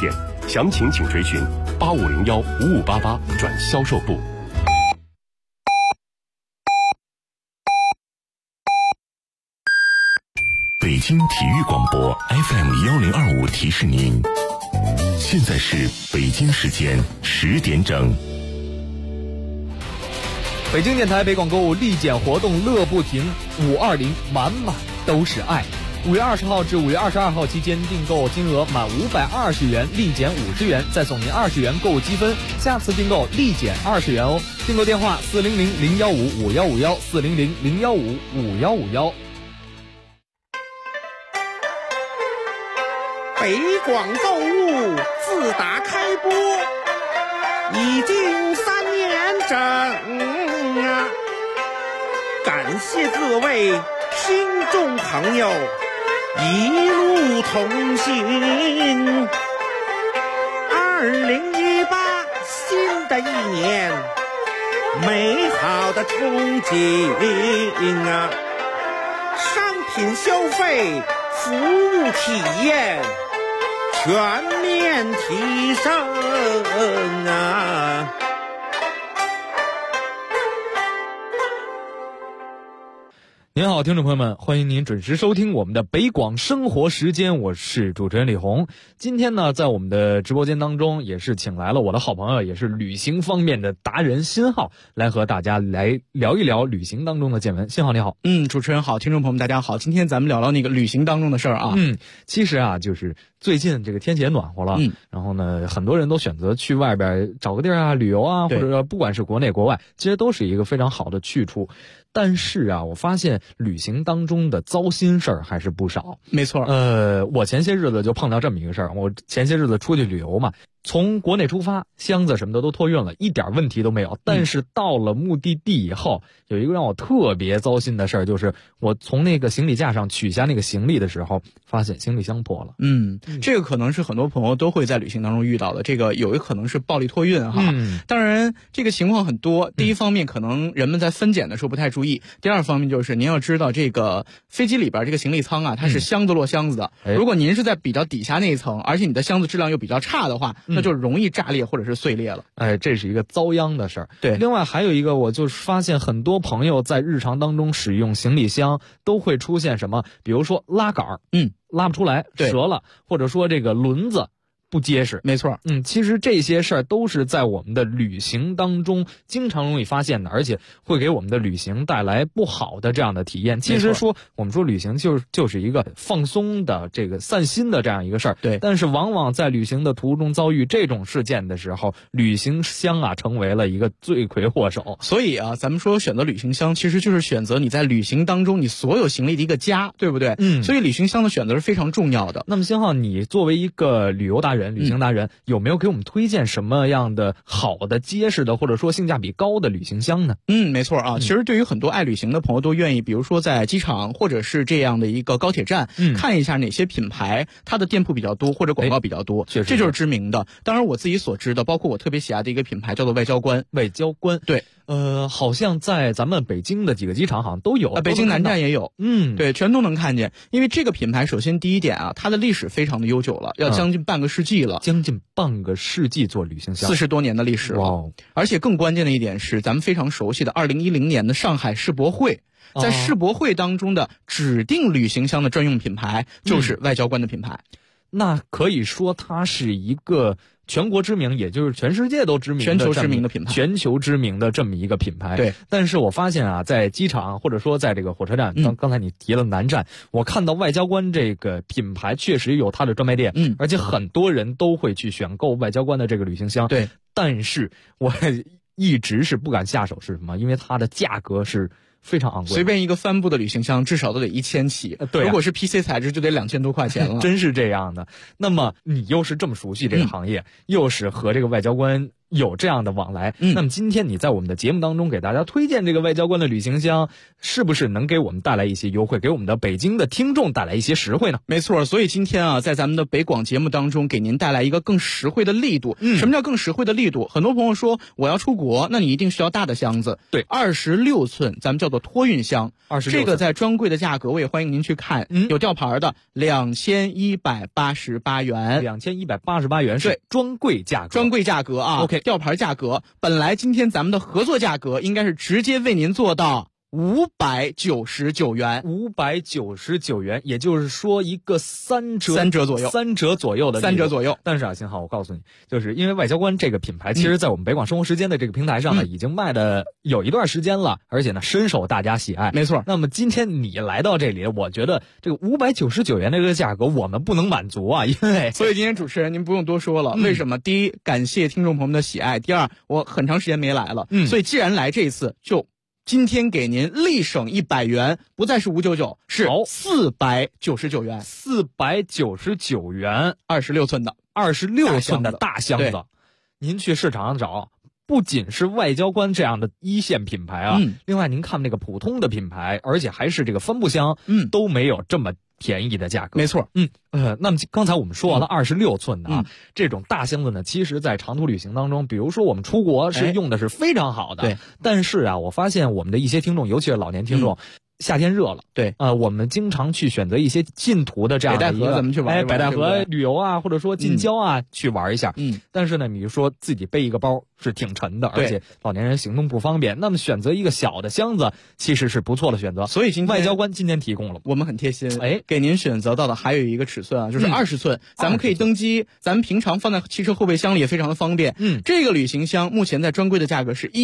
店，详情请垂询8501-5588转销售部。北京体育广播 FM1025 提示您，现在是北京时间10点整。 北京电台北广购物立减活动乐不停，520满满都是爱。5月20号至5月22号期间，订购金额满520元立减50元，再送您20元购物积分，下次订购立减20元哦。订购电话400-015-5151，400-015-5151。 北广购物自打开播已经3年整啊，感谢各位听众朋友一路同行。2018新的一年，美好的憧憬啊，商品消费，服务体验全面提升啊！ 您好，听众朋友们，欢迎您准时收听我们的北广生活时间，我是主持人李红。今天呢，在我们的直播间当中，也是请来了我的好朋友，也是旅行方面的达人辛浩，来和大家来聊一聊旅行当中的见闻。辛浩你好。 主持人好，听众朋友们大家好。今天咱们聊聊那个旅行当中的事儿啊。 其实啊，就是最近这个天气也暖和了，然后呢，很多人都选择去外边找个地儿啊旅游啊，或者不管是国内国外，其实都是一个非常好的去处。但是啊，我发现旅行当中的糟心事儿还是不少。 没错。 我前些日子就碰到这么一个事儿。我前些日子出去旅游嘛，从国内出发，箱子什么的都托运了，一点问题都没有。但是到了目的地以后，有一个让我特别糟心的事儿，就是我从那个行李架上取下那个行李的时候，发现行李箱破了。 这个可能是很多朋友都会在旅行当中遇到的。这个有一个可能是暴力托运哈。当然这个情况很多。第一方面，可能人们在分拣的时候不太注意。第二方面就是您要知道，这个飞机里边这个行李舱啊，它是箱子落箱子的。如果您是在比较底下那一层，而且你的箱子质量又比较差的话，那就容易炸裂或者是碎裂了。 这是一个遭殃的事儿。 对。 另外还有一个，我就是发现很多朋友在日常当中使用行李箱都会出现什么，比如说拉杆拉不出来，折了，或者说这个轮子不结实。 没错。 其实这些事儿都是在我们的旅行当中经常容易发现的，而且会给我们的旅行带来不好的这样的体验。其实我们说旅行就是一个放松的这个散心的这样一个事儿。 对。 但是往往在旅行的途中遭遇这种事件的时候，旅行箱啊成为了一个罪魁祸首。 所以啊，咱们说选择旅行箱，其实就是选择你在旅行当中你所有行李的一个家，对不对？所以旅行箱的选择是非常重要的。 那么辛浩，你作为一个旅游达人、旅行达人，有没有给我们推荐什么样的好的、结实的，或者说性价比高的旅行箱呢？ 没错啊。其实对于很多爱旅行的朋友都愿意，比如说在机场或者是这样的一个高铁站，看一下哪些品牌它的店铺比较多或者广告比较多，这就是知名的。当然我自己所知的，包括我特别喜爱的一个品牌叫做外交官。 外交官， 对。 好像在咱们北京的几个机场好像都有， 北京南站也有。对，全都能看见。因为这个品牌首先第一点啊，它的历史非常的悠久了，要将近半个世纪了。 将近半个世纪做旅行箱 ，40多年的历史了。而且更关键的一点是，咱们非常熟悉的2010年的上海世博会，在世博会当中的指定旅行箱的专用品牌就是外交官的品牌。 那可以说它是一个全国知名，也就是全世界都知名的、 全球知名的品牌， 全球知名的这么一个品牌。 对。 但是我发现啊，在机场或者说在这个火车站，刚才你提了南站，我看到外交官这个品牌确实有它的专卖店，而且很多人都会去选购外交官的这个旅行箱。 对。 但是我一直是不敢下手，是什么？因为它的价格是非常昂贵， 随便一个帆布的旅行箱至少都得1000起。 对。 如果是 PC 材质就得2000多块钱了。 真是这样的。那么你又是这么熟悉这个行业，又是和这个外交官有这样的往来。那么今天你在我们的节目当中给大家推荐这个外交官的旅行箱，是不是能给我们带来一些优惠，给我们的北京的听众带来一些实惠呢？ 没错，所以今天啊，在咱们的北广节目当中，给您带来一个更实惠的力度。什么叫更实惠的力度？很多朋友说我要出国，那你一定需要大的箱子。 对 ，26寸，咱们叫做托运箱。这个在专柜的价格，我也欢迎您去看，有吊牌的2188元 ，2188元是专柜价格， 专柜价格啊。OK， 吊牌价格，本来今天咱们的合作价格应该是直接为您做到599元 ，599元，也就是说一个三折左右的 3折左右。 但是啊，幸好我告诉你，就是因为外交官这个品牌，其实在我们北广生活时间的这个平台上呢，已经卖的有一段时间了，而且呢深受大家喜爱。 没错。 那么今天你来到这里，我觉得这个599元这个价格我们不能满足啊，因为所以今天主持人您不用多说了，为什么？第一，感谢听众朋友们的喜爱；第二，我很长时间没来了，所以既然来这一次就。今天给您立省100元，不再是599，是499元 ，499元 ，26寸的大箱子。您去市场上找，不仅是外交官这样的一线品牌啊，另外您看那个普通的品牌，而且还是这个帆布箱，都没有这么便宜的价格。 没错， 那么刚才我们说完了26寸的啊，这种大箱子呢，其实在长途旅行当中，比如说我们出国是用的是非常好的。 对， 但是啊，我发现我们的一些听众，尤其是老年听众，夏天热了， 对， 我们经常去选择一些近途的这样的一个， 咱们去玩， 北戴河旅游啊，或者说近郊啊，去玩一下。但是呢，比如说自己背一个包是挺沉的，而且老年人行动不方便，那么选择一个小的箱子其实是不错的选择。 所以外交官今天提供了， 我们很贴心，给您选择到的还有一个尺寸啊，就是20寸，咱们可以登机，咱们平常放在汽车后备箱里也非常的方便。这个旅行箱目前在专柜的价格是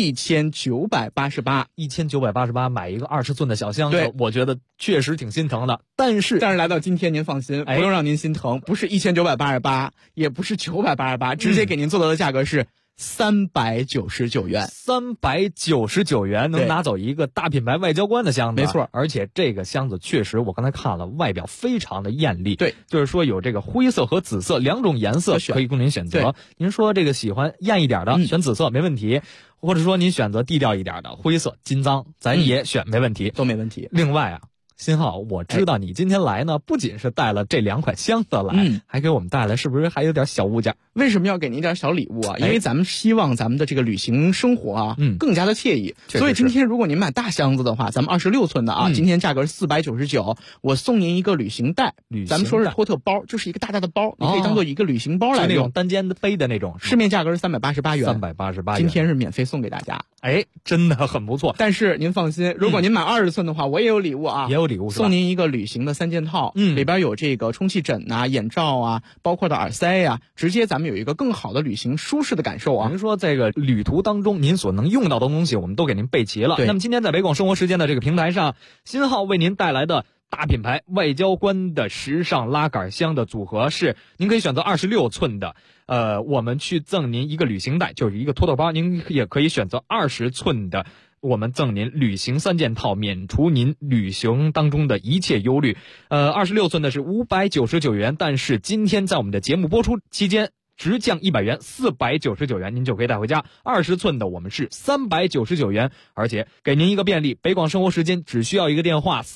1988，1988 买一个20寸的小箱子， 对， 我觉得确实挺心疼的。但是来到今天您放心，不用让您心疼，不是1988，也不是988，直接给您做到的价格是399元 ，399元能拿走一个大品牌外交官的箱子， 没错。 而且这个箱子确实，我刚才看了，外表非常的艳丽， 对， 就是说有这个灰色和紫色2种颜色可以供您选择。您说这个喜欢艳一点的，选紫色没问题，或者说您选择低调一点的灰色金脏，咱也选没问题， 都没问题。 另外啊，新浩，我知道你今天来呢，不仅是带了这2款箱子来，还给我们带来是不是还有点小物件？ 为什么要给您一点小礼物啊？因为咱们希望咱们的这个旅行生活啊，更加的惬意。所以今天如果您买大箱子的话，咱们26寸的啊，今天价格是499，我送您一个旅行袋，咱们说是托特包，就是一个大大的包，你可以当做一个旅行包来用， 那种单肩背的那种， 市面价格是388元 ，388元， 今天是免费送给大家。 真的很不错。 但是您放心，如果您买20寸的话，我也有礼物啊， 也有礼物， 送您一个旅行的3件套，里边有这个充气枕啊、眼罩啊，包括的耳塞呀，直接咱们有一个更好的旅行舒适的感受啊。 您说这个旅途当中您所能用到的东西，我们都给您备齐了。那么今天在北广生活时间的这个平台上，新浩为您带来的大品牌外交官的时尚拉杆箱的组合是，您可以选择26寸的，我们去赠您一个旅行袋，就是一个托特包，您也可以选择20寸的，我们赠您旅行3件套，免除您旅行当中的一切忧虑。26寸的是599元，但是今天在我们的节目播出期间直降100元，499元您就可以带回家。20寸的我们是399元，而且给您一个便利，北广生活时间只需要一个电话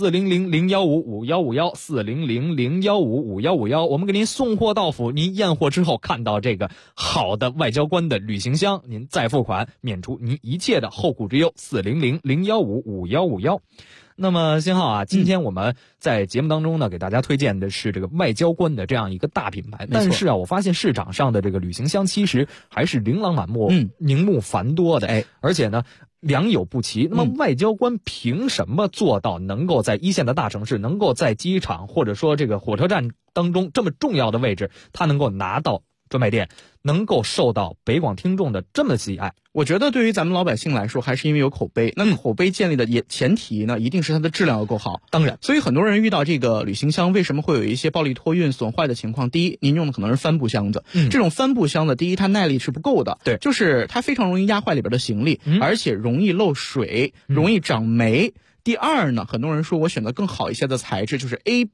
400-015-5151，400-015-5151，我们给您送货到府，您验货之后看到这个好的外交官的旅行箱，您再付款，免除您一切的后顾之忧，400-015-5151。那么新浩啊，今天我们在节目当中呢，给大家推荐的是这个外交官的这样一个大品牌。但是啊，我发现市场上的这个旅行箱其实还是琳琅满目、宁木繁多的，而且呢良莠不齐。那么外交官凭什么做到能够在一线的大城市，能够在机场或者说这个火车站当中这么重要的位置，他能够拿到专卖店，能够受到北广听众的这么喜爱？ 我觉得对于咱们老百姓来说，还是因为有口碑。那口碑建立的前提呢，一定是它的质量要够好。 当然， 所以很多人遇到这个旅行箱为什么会有一些暴力托运损坏的情况？第一，您用的可能是帆布箱子，这种帆布箱子，第一它耐力是不够的， 对， 就是它非常容易压坏里边的行李，而且容易漏水，容易长霉。 第二呢，很多人说我选择更好一些的材质，就是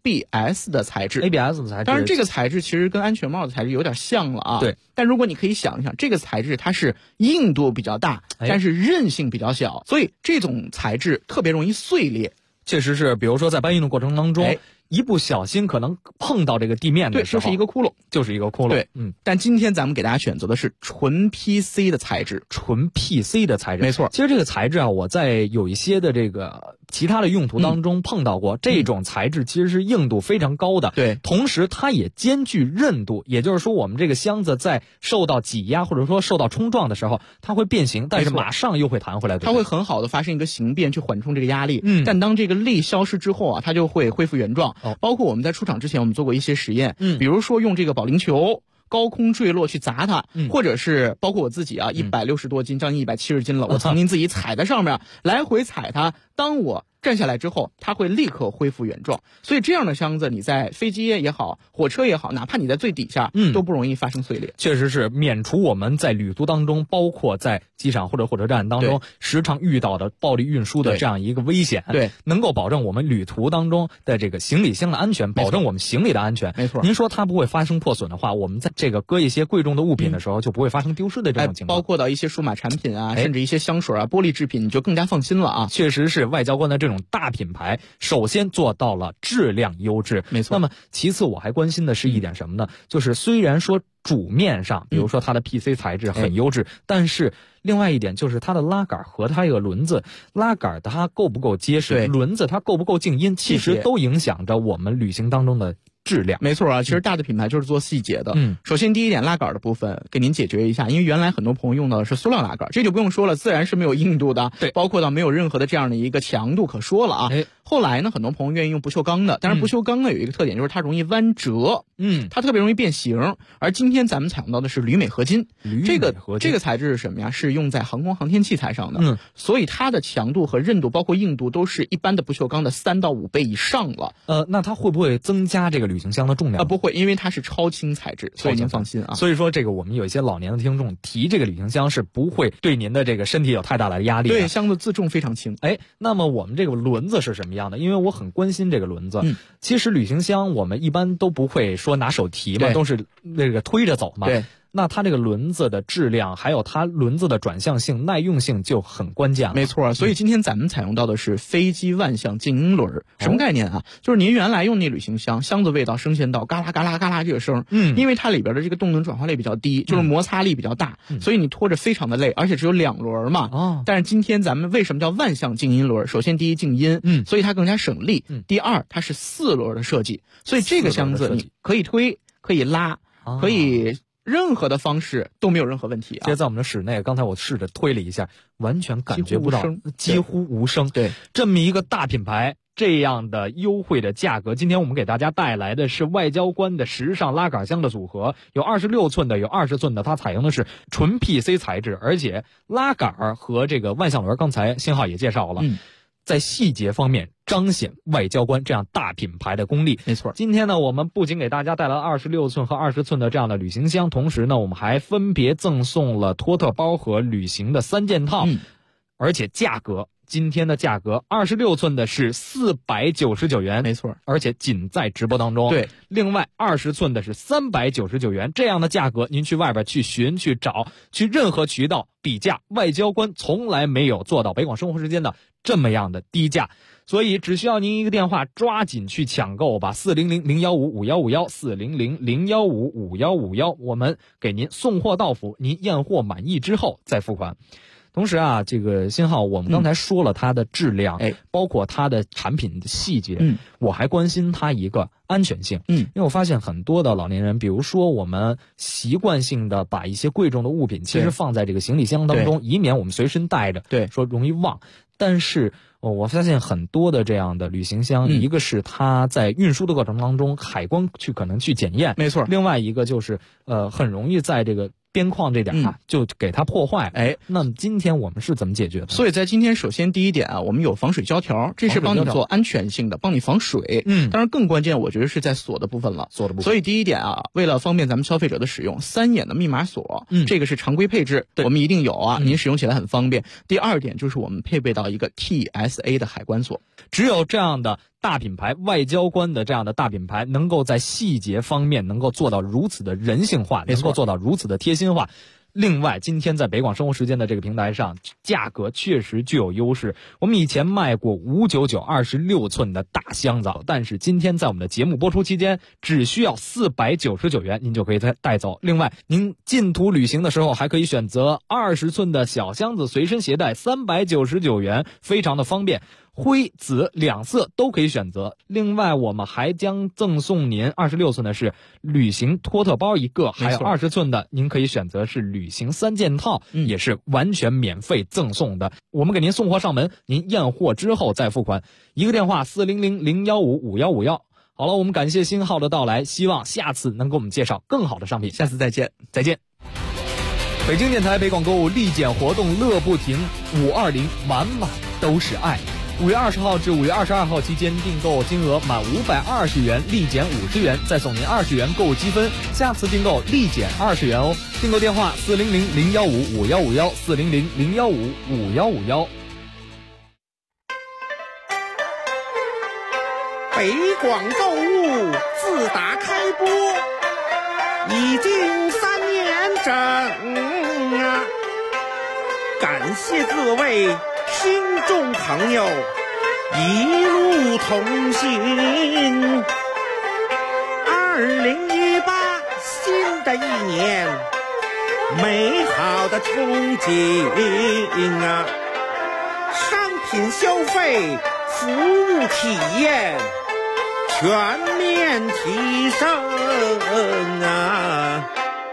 ABS 的材质。 ABS 的材质， 当然这个材质其实跟安全帽的材质有点像了啊。 对。 但如果你可以想一想，这个材质它是硬度比较大，但是韧性比较小，所以这种材质特别容易碎裂。 确实是，比如说在搬运的过程当中，一不小心可能碰到这个地面的时候， 对，就是一个窟窿， 就是一个窟窿。 对，但今天咱们给大家选择的是纯 PC 的材质， 纯 PC 的材质， 没错。 其实这个材质啊，我在有一些的这个其他的用途当中碰到过，这种材质其实是硬度非常高的， 对， 同时它也兼具韧度，也就是说我们这个箱子在受到挤压或者说受到冲撞的时候，它会变形，但是马上又会弹回来， 它会很好的发生一个形变去缓冲这个压力。但当这个力消失之后啊，它就会恢复原状。包括我们在出厂之前，我们做过一些实验，比如说用这个保龄球高空坠落去砸它，或者是包括我自己啊，160多斤，将近170斤了，我曾经自己踩在上面，来回踩它，当我站下来之后，它会立刻恢复原状。所以这样的箱子，你在飞机也好，火车也好，哪怕你在最底下，都不容易发生碎裂。 确实是免除我们在旅途当中，包括在机场或者火车站当中，时常遇到的暴力运输的这样一个危险。 对， 能够保证我们旅途当中的这个行李箱的安全，保证我们行李的安全。 没错。 您说它不会发生破损的话，我们在这个搁一些贵重的物品的时候，就不会发生丢失的这种情况。 包括到一些数码产品啊，甚至一些香水啊、玻璃制品，你就更加放心了啊。 确实是外交官的这种大品牌，首先做到了质量优质， 没错。 那么其次我还关心的是一点什么呢？就是虽然说主面上，比如说它的 PC 材质很优质，但是另外一点就是它的拉杆和它这个轮子，拉杆它够不够结实，轮子它够不够静音，其实都影响着我们旅行当中的质量。 没错啊，其实大的品牌就是做细节的。首先第一点，拉杆的部分给您解决一下，因为原来很多朋友用到的是塑料拉杆，这就不用说了，自然是没有硬度的， 对， 包括到没有任何的这样的一个强度可说了啊。后来呢，很多朋友愿意用不锈钢的，但是不锈钢呢有一个特点，就是它容易弯折，它特别容易变形。而今天咱们采用到的是铝镁合金，这个材质是什么呀？是用在航空航天器材上的，所以它的强度和韧度，包括硬度，都是一般的不锈钢的3到5倍以上了。 那它会不会增加这个旅行箱的重量？ 不会，因为它是超轻材质，所以您放心啊。 所以说这个我们有一些老年的听众提这个旅行箱是不会对您的这个身体有太大的压力的。 对，箱子自重非常轻。 那么我们这个轮子是什么样的？因为我很关心这个轮子。其实旅行箱我们一般都不会说拿手提嘛，都是那个推着走嘛。 对。 那它这个轮子的质量，还有它轮子的转向性、耐用性就很关键了。 没错，所以今天咱们采用到的是飞机万向静音轮。什么概念啊？就是您原来用那旅行箱，箱子味道升线到嘎啦嘎啦嘎啦这个声，因为它里边的这个动能转化率比较低，就是摩擦力比较大，所以你拖着非常的累，而且只有2轮嘛。但是今天咱们为什么叫万向静音轮？首先第一静音，所以它更加省力。第二，它是4轮的设计，所以这个箱子你可以推，可以拉，可以。任何的方式都没有任何问题啊！ 其实在我们的室内，刚才我试着推了一下，完全感觉不到，几乎无声。 对， 这么一个大品牌，这样的优惠的价格，今天我们给大家带来的是外交官的时尚拉杆箱的组合，有26寸的，有20寸的，它采用的是纯 PC 材质，而且拉杆和这个万向轮，刚才星浩也介绍了。在细节方面彰显外交官这样大品牌的功力。 没错， 今天呢，我们不仅给大家带来26寸和20寸的这样的旅行箱，同时呢，我们还分别赠送了托特包和旅行的3件套，而且价格。今天的价格，26寸的是499元， 没错， 而且仅在直播当中。 对， 另外20寸的是399元，这样的价格您去外边去寻去找，去任何渠道比价，外交官从来没有做到北广生活时间的这么样的低价，所以只需要您一个电话，抓紧去抢购吧，400-015-5151，400-015-5151，我们给您送货到府，您验货满意之后再付款。同时啊，这个信号我们刚才说了它的质量，包括它的产品的细节，我还关心它一个安全性，因为我发现很多的老年人，比如说我们习惯性的把一些贵重的物品其实放在这个行李箱当中，以免我们随身带着，说容易忘。但是我发现很多的这样的旅行箱，一个是它在运输的过程当中海关可能去检验， 没错， 另外一个就是很容易在这个边框这点就给它破坏了。那么今天我们是怎么解决的？ 所以在今天，首先第一点啊，我们有防水胶条，这是帮你做安全性的，帮你防水。当然更关键，我觉得是在锁的部分了。锁的部分。所以第一点啊，为了方便咱们消费者的使用，3眼的密码锁，这个是常规配置，我们一定有啊，您使用起来很方便。第二点就是我们配备到一个 TSA 的海关锁， 只有这样的大品牌，外交官的这样的大品牌，能够在细节方面能够做到如此的人性化，能够做到如此的贴心化。另外，今天在北广生活时间的这个平台上，价格确实具有优势。我们以前卖过599 26寸的大箱子，但是今天在我们的节目播出期间，只需要499元，您就可以带走。另外，您进途旅行的时候，还可以选择20寸的小箱子随身携带，399元，非常的方便。灰紫两色都可以选择。另外我们还将赠送您26寸的是旅行托特包一个，还有20寸的您可以选择是旅行3件套，也是完全免费赠送的。我们给您送货上门，您验货之后再付款。一个电话400-015-5151。好了，我们感谢新号的到来，希望下次能给我们介绍更好的商品。 下次再见。 北京电台北广购物立减活动乐不停，520满满都是爱。5月20号至5月22号期间，订购金额满520元立减50元，再送您20元购物积分，下次订购立减20元哦。订购电话400-015-5151 400-015-5151。 北广购物自打开播已经3年整啊，感谢各位听众朋友一路同行。2018新的一年，美好的憧憬啊，商品消费，服务体验全面提升啊！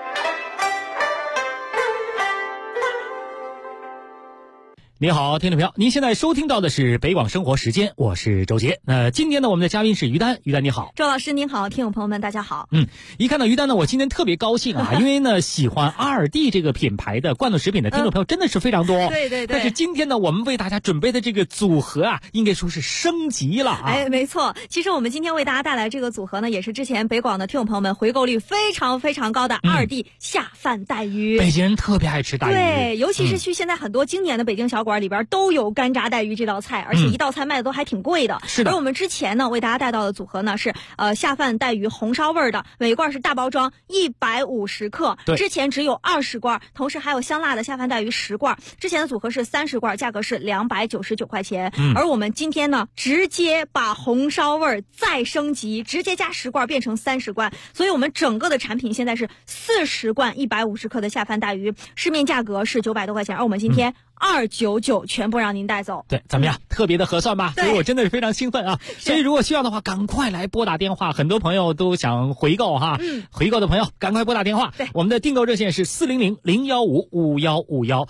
你好，听众朋友，您现在收听到的是北广生活时间，我是周杰。今天呢，我们的嘉宾是于丹，于丹你好。 周老师您好，听友朋友们大家好。 一看到于丹呢，我今天特别高兴啊，因为呢，喜欢阿尔蒂这个品牌的罐头食品的听众朋友真的是非常多。 对。 但是今天呢，我们为大家准备的这个组合啊，应该说是升级了啊。 没错。其实我们今天为大家带来这个组合呢，也是之前北广的听友朋友们回购率非常非常高的阿尔蒂下饭带鱼。 北京人特别爱吃带鱼。 对，尤其是去现在很多经典的北京小馆里边都有干炸带鱼这道菜，而且一道菜卖的都还挺贵的。 是的。 而我们之前呢为大家带到的组合呢是下饭带鱼红烧味的，每罐是大包装150克，之前只有20罐，同时还有香辣的下饭带鱼10罐。之前的组合是30罐，价格是299块钱。而我们今天呢直接把红烧味再升级，直接加10罐变成30罐，所以我们整个的产品现在是40罐150克的下饭带鱼，市面价格是900多块钱，而我们今天299全部让您带走。 对，怎么样？特别的合算吧？所以我真的是非常兴奋啊！所以如果需要的话，赶快来拨打电话。很多朋友都想回购哈，回购的朋友赶快拨打电话。 对， 我们的订购热线是400-015-5151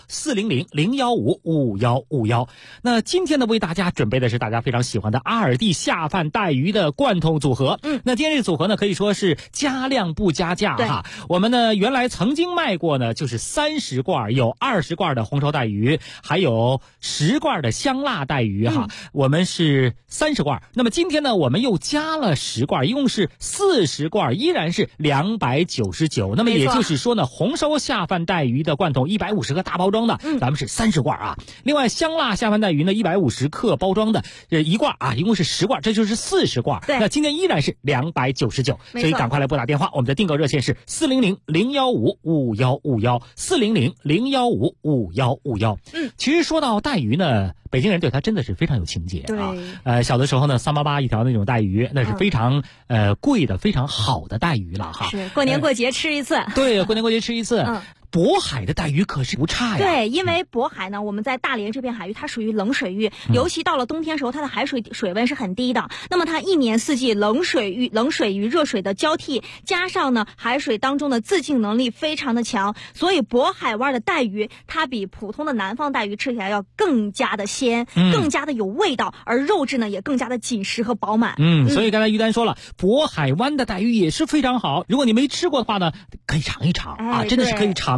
400-015-5151。那今天呢，为大家准备的是大家非常喜欢的阿尔蒂下饭带鱼的罐头组合。那今天这个组合呢，可以说是加量不加价哈。我们呢原来曾经卖过呢，就是30罐，有20罐的红烧带鱼，还有10罐的香辣带鱼哈。我们是30罐，那么今天呢我们又加了10罐，一共是40罐，依然是299。那么也就是说呢，红烧下饭带鱼的罐头150克大包装的，咱们是30罐啊。另外香辣下饭带鱼呢150克包装的一罐啊，一共是10罐，这就是40罐。那今天依然是299，所以赶快来拨打电话，我们的订购热线是400-015-5151 400-015-5151。其实说到带鱼呢，北京人对它真的是非常有情节啊。小的时候呢，388一条那种带鱼，那是非常贵的、非常好的带鱼了哈。 是过年过节吃一次。 对，过年过节吃一次。渤海的带鱼可是不差呀。 对，因为渤海呢，我们在大连这片海域，它属于冷水域，尤其到了冬天时候，它的海水水温是很低的。那么它一年四季冷水与热水的交替，加上呢海水当中的自净能力非常的强，所以渤海湾的带鱼它比普通的南方带鱼吃起来要更加的鲜，更加的有味道，而肉质呢也更加的紧实和饱满。 所以刚才于丹说了，渤海湾的带鱼也是非常好。如果你没吃过的话呢，可以尝一尝啊，真的是可以尝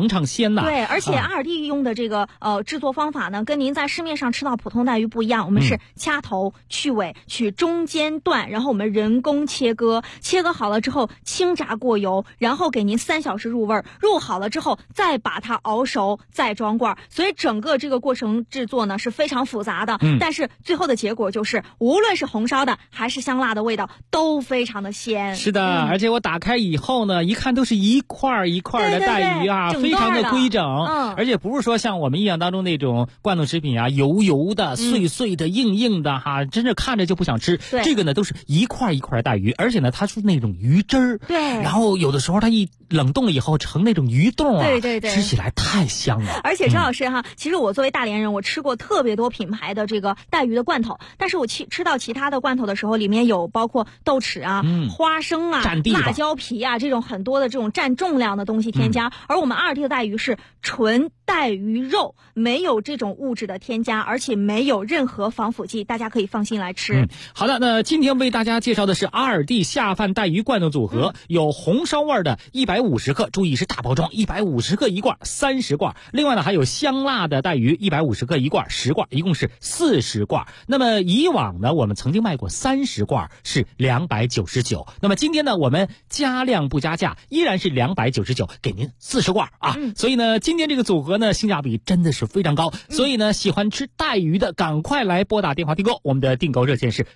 尝尝鲜呐。 对，而且阿尔蒂用的这个制作方法呢，跟您在市面上吃到普通带鱼不一样，我们是掐头去尾，取中间段，然后我们人工切割好了之后轻炸过油，然后给您3小时入味，入好了之后再把它熬熟，再装罐。所以整个这个过程制作呢是非常复杂的，但是最后的结果就是无论是红烧的还是香辣的味道都非常的鲜。 是的，而且我打开以后呢，一看都是一块一块的带鱼啊，非常的规整，而且不是说像我们印象当中那种罐头食品啊，油油的、碎碎的、硬硬的哈，真是看着就不想吃。这个呢都是一块一块带鱼，而且呢它是那种鱼汁儿， 对， 然后有的时候它一冷冻了以后成那种鱼冻啊， 对， 吃起来太香了。 而且陈老师哈，其实我作为大连人，我吃过特别多品牌的这个带鱼的罐头，但是我吃到其他的罐头的时候，里面有包括豆豉啊、花生啊、辣椒皮啊这种很多的这种占重量的东西添加，而我们阿尔蒂的带鱼是纯带鱼肉，没有这种物质的添加，而且没有任何防腐剂，大家可以放心来吃。 好的，那今天为大家介绍的是阿尔蒂下饭带鱼罐头组合，有红烧味的150克，注意是大包装，150克一罐，30罐。另外呢还有香辣的带鱼150克一罐，10罐，一共是40罐。那么以往呢我们曾经卖过30罐是299，那么今天呢我们加量不加价，依然是299，给您40罐啊。所以呢今天这个组合呢性价比真的是非常高，所以呢喜欢吃带鱼的赶快来拨打电话订购，我们的订购热线是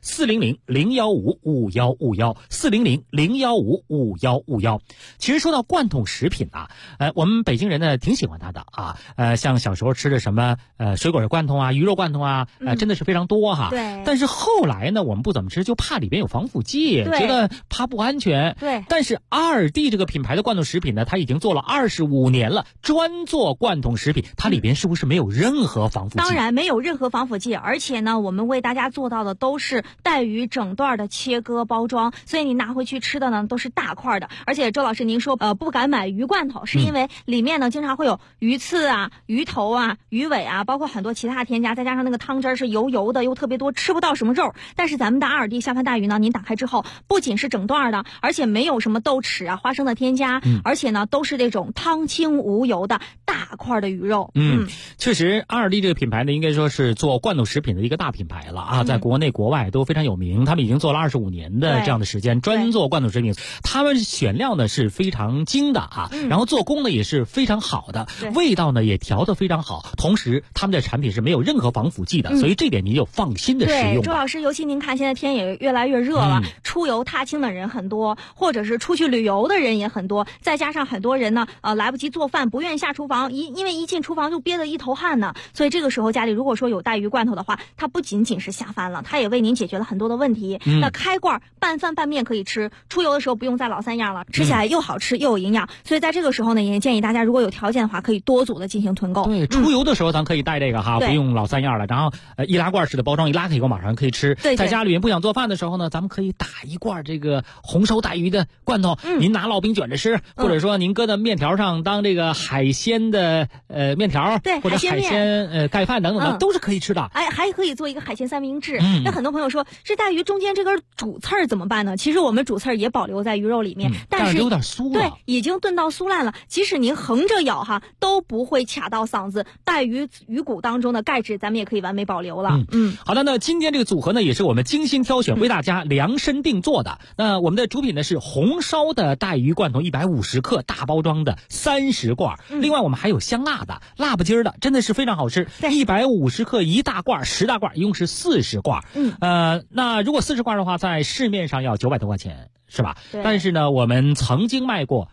400-015-5151，400-015-5151。其实说到罐头食品啊，我们北京人呢挺喜欢它的啊，像小时候吃的什么水果罐头啊、鱼肉罐头啊，真的是非常多哈。 对。 但是后来呢，我们不怎么吃，就怕里边有防腐剂，觉得怕不安全。 对。 但是阿尔蒂这个品牌的罐头食品呢，它已经做了25年了，专做罐头食品，它里边是不是没有任何防腐剂？ 当然没有任何防腐剂，而且呢，我们为大家做到的都是带鱼整段的切割包装，所以你拿回去吃的呢都是大块的。而且周老师您说不敢买鱼罐头，是因为里面呢经常会有鱼刺啊、鱼头啊、鱼尾啊，包括很多其他添加，再加上那个汤汁是油油的又特别多，吃不到什么肉。但是咱们的阿尔蒂下饭带鱼呢，您打开之后不仅是整段的，而且没有什么豆豉啊、花生的添加，而且呢都是这种汤清无油的大块的鱼肉。 确实阿尔蒂这个品牌呢应该说是做罐头食品的一个大品牌了啊，在国内国外都非常有名，他们已经做了25年的这样的时间，专做罐头食品。他们选料呢是非常精的啊，然后做工呢也是非常好的，味道呢也调得非常好，同时他们的产品是没有任何防腐剂的，所以这点您就放心的食用。 对，周老师，尤其您看现在天也越来越热了，出游踏青的人很多，或者是出去旅游的人也很多，再加上很多人呢来不及做饭，不愿意下厨房，因为一进厨房就憋得一头汗呢，所以这个时候家里如果说有带鱼罐头的话，它不仅仅是下饭了，它也为您解决了很多的问题。那开罐拌饭拌面可以吃，出游的时候不用再老三样了，吃起来又好吃又有营养。所以在这个时候呢，也建议大家如果有条件的话，可以多组的进行囤购。 对，出游的时候咱可以带这个哈，不用老三样了。然后易拉罐式的包装，一拉开以后马上可以吃。 对， 在家里面不想做饭的时候呢，咱们可以打一罐这个红烧带鱼的罐头，您拿烙饼卷着吃，或者说您搁在面条上当这个海鲜的面条， 对， 或者海鲜盖饭等等的，都是可以吃的。 还可以做一个海鲜三明治。那很多朋友说，这带鱼中间这根主刺儿怎么办呢？其实我们主刺儿也保留在鱼肉里面，但是有点酥了。 对，已经炖到酥烂了，即使您横着咬哈，都不会卡到嗓子。带鱼骨当中的钙质，咱们也可以完美保留了。 好的，那今天这个组合呢，也是我们精心挑选，为大家量身定做的。那我们的主品呢是红烧的带鱼罐头150克大包装的30罐，另外我们还有香辣的、辣不筋儿的，真的是非常好吃。150克一大罐，10大罐，一共是40罐。那如果40罐的话，在市面上要900多块钱。是吧？但是呢，我们曾经卖过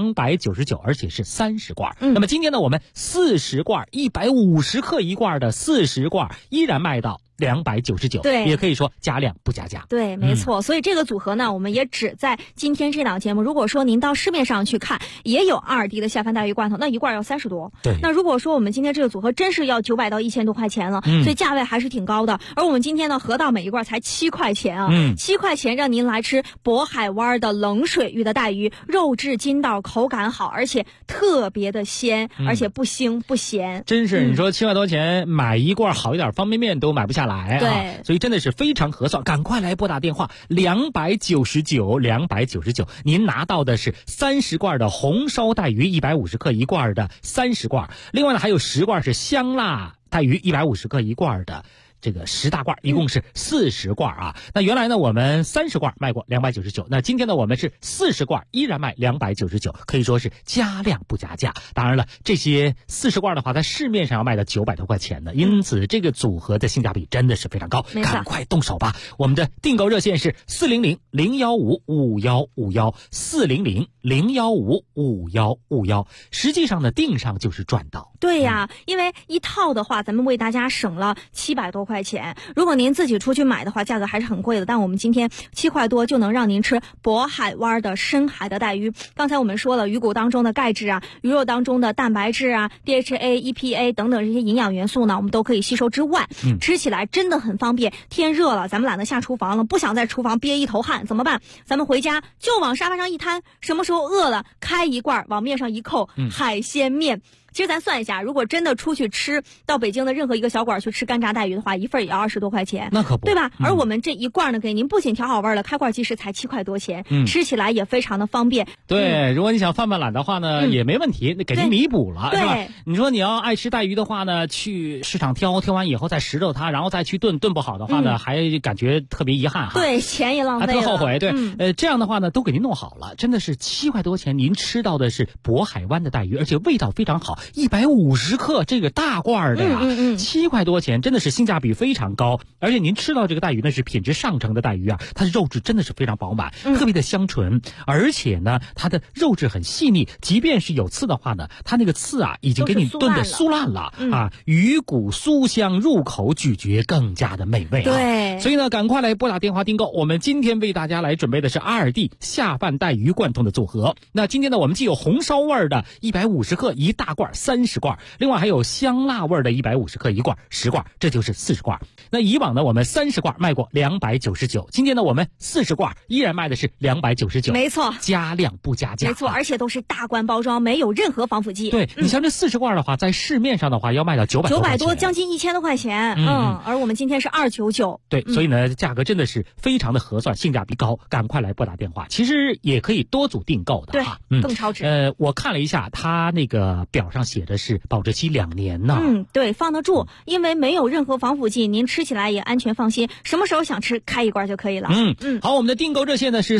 299，而且是30罐。那么今天呢，我们40罐150克一罐的40罐依然卖到299， 对， 也可以说加量不加价。 对，没错。所以这个组合呢，我们也只在今天这档节目。如果说您到市面上去看，也有阿尔蒂的下饭带鱼罐头，那一罐要30多。 对。 那如果说我们今天这个组合真是要900到1000多块钱了，所以价位还是挺高的。而我们今天呢，合到每一罐才7块钱啊，7块钱让您来吃渤海湾的冷水域的带鱼，肉质筋道，口感好，而且特别的鲜，而且不腥不咸。 真是，你说7块多钱买一罐好一点方便面都买不下来。 来对， 所以真的是非常合算，赶快来拨打电话299，您拿到的是30罐的红烧带鱼150克一罐的30罐，另外呢还有10罐是香辣带鱼150克一罐的这个10大罐，一共是40罐啊。那原来呢我们30罐卖过299，那今天呢我们是40罐依然卖299，可以说是加量不加价。当然了，这些40罐的话在市面上要卖到900多块钱的，因此这个组合的性价比真的是非常高，赶快动手吧。我们的订购热线是400-015-5151，400-015-5151，实际上呢订上就是赚到。 对呀，因为一套的话咱们为大家省了700多块钱，如果您自己出去买的话价格还是很贵的，但我们今天7块多就能让您吃渤海湾的深海的带鱼。刚才我们说了，鱼骨当中的钙质啊，鱼肉当中的蛋白质啊， DHA、EPA 等等这些营养元素呢，我们都可以吸收之外，吃起来真的很方便。天热了咱们懒得下厨房了，不想在厨房憋一头汗怎么办？咱们回家就往沙发上一摊，什么时候饿了开一罐往面上一扣，海鲜面。其实咱算一下，如果真的出去吃，到北京的任何一个小馆去吃干炸带鱼的话，一份也要20多块钱， 那可不， 对吧？而我们这一罐呢，给您不仅调好味了，开罐即食才7块多钱，吃起来也非常的方便。 对，如果你想犯懒的话呢，也没问题，给您弥补了，是吧？你说你要爱吃带鱼的话呢，去市场挑完以后再拾掇它，然后再去炖不好的话呢，还感觉特别遗憾哈。 对，钱也浪费了， 特后悔。对，这样的话呢，都给您弄好了，真的是7块多钱，您吃到的是渤海湾的带鱼，而且味道非常好，150克这个大罐的呀，7块多钱，真的是性价比非常高。而且您吃到这个带鱼呢是品质上乘的带鱼啊，它的肉质真的是非常饱满，特别的香醇，而且呢它的肉质很细腻，即便是有刺的话呢，它那个刺啊已经给你炖得酥烂了啊，鱼骨酥香，入口咀嚼更加的美味啊。 对， 所以呢赶快来拨打电话订购，我们今天为大家来准备的是阿尔蒂下饭带鱼贯通的组合。那今天呢我们既有红烧味的150克一大罐30罐，另外还有香辣味的150克一罐10罐，这就是40罐。那以往呢我们30罐卖过299，今天呢我们40罐依然卖的是299， 没错， 加量不加价， 没错，而且都是大罐包装，没有任何防腐剂。 对，你像这40罐的话在市面上的话要卖到900多， 将近1000多块钱，而我们今天是299。 对，所以呢价格真的是非常的合算，性价比高，赶快来拨打电话。其实也可以多组订购的哈， 更超值。 我看了一下它那个表上写的是保质期2年呢。 对，放得住，因为没有任何防腐剂，您吃起来也安全放心，什么时候想吃开一罐就可以了。 好，我们的订购热线呢是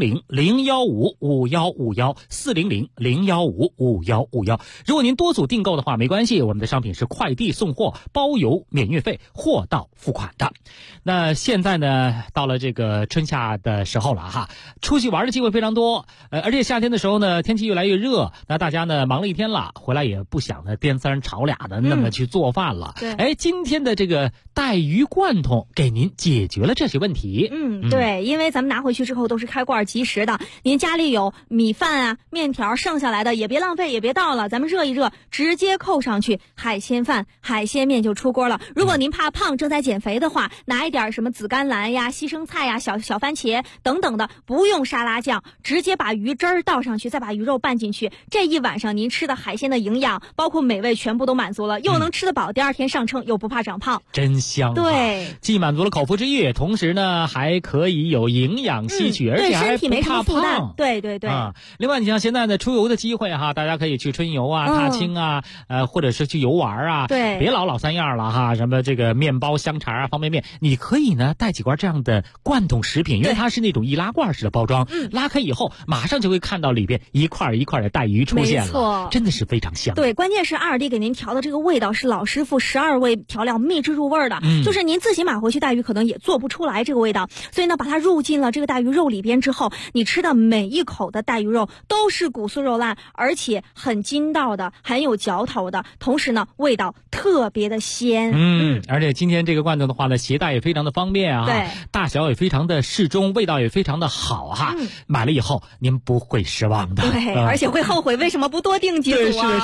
400-015-5151，400-015-5151。如果您多组订购的话没关系，我们的商品是快递送货，包邮免运费，货到付款的。那现在呢到了这个春夏的时候了哈，出去玩的机会非常多，而且夏天的时候呢天气越来越热，那大家呢忙了一天了，回来也不想呢颠三炒俩的那么去做饭了。今天的这个带鱼贯通给您解决了这些问题。 对，因为咱们拿回去之后都是开罐即食的，您家里有米饭啊面条剩下来的也别浪费，也别倒了，咱们热一热直接扣上去，海鲜饭海鲜面就出锅了。如果您怕胖正在减肥的话，拿一点什么紫甘蓝呀西生菜呀小番茄等等的，不用沙拉酱，直接把鱼汁儿倒上去，再把鱼肉拌进去，这一晚上您吃的海鲜的营养包括美味全部都满足了，又能吃得饱，第二天上秤又不怕长胖， 真香。 对， 既满足了口腹之欲，同时呢还可以有营养吸取，而且还不怕胖。 对另外你像现在的出游的机会哈，大家可以去春游啊踏青啊，或者是去游玩啊， 对， 别老三样了哈，什么这个面包香肠啊方便面，你可以呢带几罐这样的罐头食品，因为它是那种易拉罐式的包装，拉开以后马上就会看到里边一块一块的带鱼出现了，没错，真的是非常香。 对，关键是阿尔蒂给您调的这个味道是老师傅12味调料秘制入味的，就是您自己买回去带鱼可能也做不出来这个味道，所以呢把它入进了这个带鱼肉里边之后，你吃的每一口的带鱼肉都是骨酥肉烂，而且很筋道的，很有嚼头的，同时呢味道特别的鲜。 而且今天这个罐头的话呢携带也非常的方便啊， 对， 大小也非常的适中，味道也非常的好哈，买了以后您不会失望的。 对，而且会后悔为什么不多订几组啊。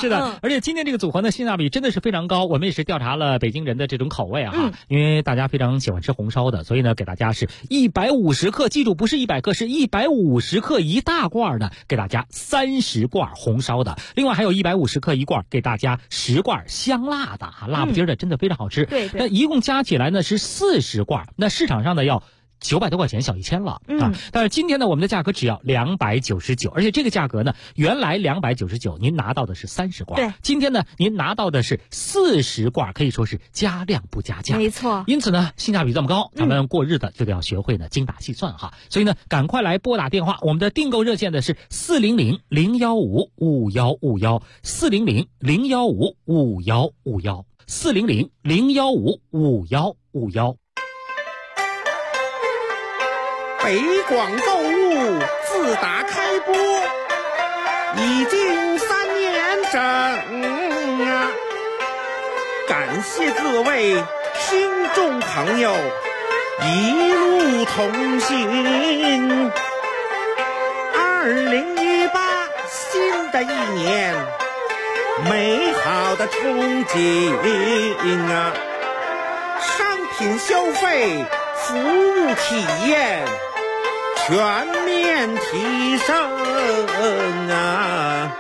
是的，而且今天这个组合呢，性价比真的是非常高。我们也是调查了北京人的这种口味啊，因为大家非常喜欢吃红烧的，所以呢，给大家是150克，记住不是100克，是150克一大罐的，给大家30罐红烧的。另外还有150克一罐，给大家10罐香辣的啊，辣不筋的，真的非常好吃。 对， 那一共加起来呢是40罐，那市场上呢要900多块钱，小1000了啊！但是今天呢，我们的价格只要299，而且这个价格呢，原来299，您拿到的是30罐， 对， 今天呢，您拿到的是40罐，可以说是加量不加价， 没错。 因此呢，性价比这么高，咱们过日子就得要学会呢精打细算哈。所以呢，赶快来拨打电话，我们的订购热线呢是400-015-5151，400-015-5151，400-015-5151。 北广购物自打开播已经3年整啊！感谢各位听众朋友一路同行。2018新的一年，美好的憧憬啊！商品消费，服务体验全面提升啊！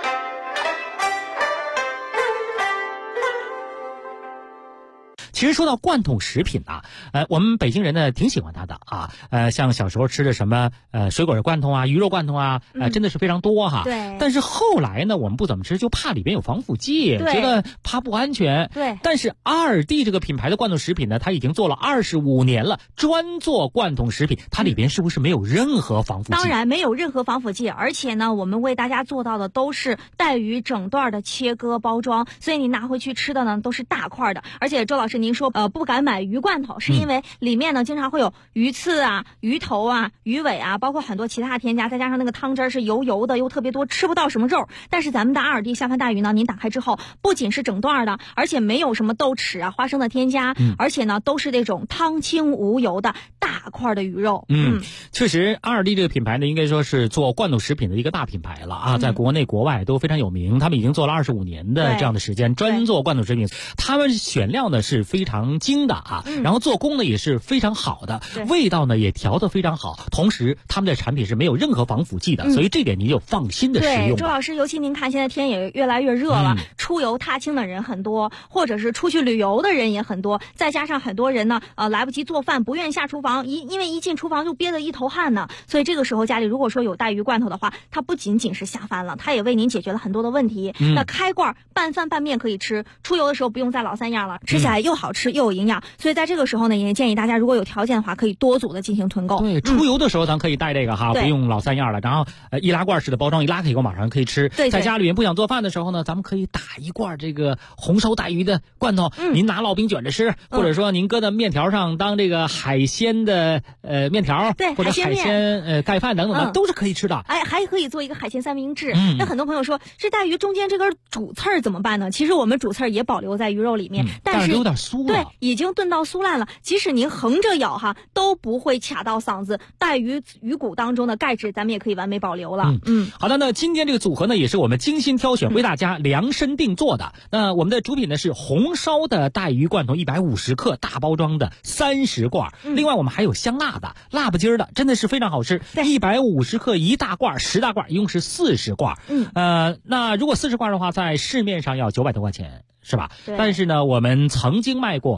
其实说到罐头食品啊，我们北京人呢挺喜欢它的啊，像小时候吃的什么水果罐头啊、鱼肉罐头啊，真的是非常多哈。 对。 但是后来呢，我们不怎么吃，就怕里边有防腐剂，觉得怕不安全。 对。 但是阿尔蒂这个品牌的罐头食品呢，它已经做了25年了，专做罐头食品，它里边是不是没有任何防腐剂？ 当然没有任何防腐剂，而且呢，我们为大家做到的都是带鱼整段的切割包装，所以你拿回去吃的呢都是大块的。而且周老师您说不敢买鱼罐头，是因为里面呢经常会有鱼刺啊、鱼头啊、鱼尾啊，包括很多其他添加，再加上那个汤汁是油油的又特别多，吃不到什么肉。但是咱们的阿尔蒂下饭带鱼呢，您打开之后不仅是整段的，而且没有什么豆豉啊、花生的添加，而且呢都是那种汤清无油的大块的鱼肉。 确实阿尔蒂这个品牌呢，应该说是做罐头食品的一个大品牌了啊，在国内国外都非常有名，他们已经做了25年的这样的时间，专做罐头食品。他们选料呢是非常精的啊，然后做工呢也是非常好的，味道呢也调得非常好，同时他们的产品是没有任何防腐剂的，所以这点您就放心的食用。 对，周老师，尤其您看现在天也越来越热了，出游踏青的人很多，或者是出去旅游的人也很多，再加上很多人呢来不及做饭，不愿意下厨房，因为一进厨房就憋得一头汗呢，所以这个时候家里如果说有带鱼罐头的话，它不仅仅是下饭了，它也为您解决了很多的问题。那开罐拌饭拌面可以吃，出游的时候不用再老三样了，吃起来又好吃又有营养，所以在这个时候呢，也建议大家如果有条件的话，可以多组的进行囤购。 对，出游的时候咱可以带这个哈，不用老三样了。然后易拉罐式的包装，一拉开以后马上可以吃。 对， 在家里面不想做饭的时候呢，咱们可以打一罐这个红烧带鱼的罐头，您拿烙饼卷着吃，或者说您搁在面条上当这个海鲜的面条， 对， 或者海鲜盖饭等等的，都是可以吃的。 哎，还可以做一个海鲜三明治。那很多朋友说，这带鱼中间这根主刺儿怎么办呢？其实我们主刺儿也保留在鱼肉里面，但是有点酥了。 对，已经炖到酥烂了，即使您横着咬哈，都不会卡到嗓子。带鱼骨当中的钙质，咱们也可以完美保留了。 好的，那今天这个组合呢，也是我们精心挑选，为大家量身定做的。那我们的主品呢是红烧的带鱼罐头150克大包装的30罐，另外我们还有香辣的、辣不筋的，真的是非常好吃。150克一大罐，10大罐，一共是40罐。那如果40罐的话，在市面上要900多块钱。是吧？但是呢，我们曾经卖过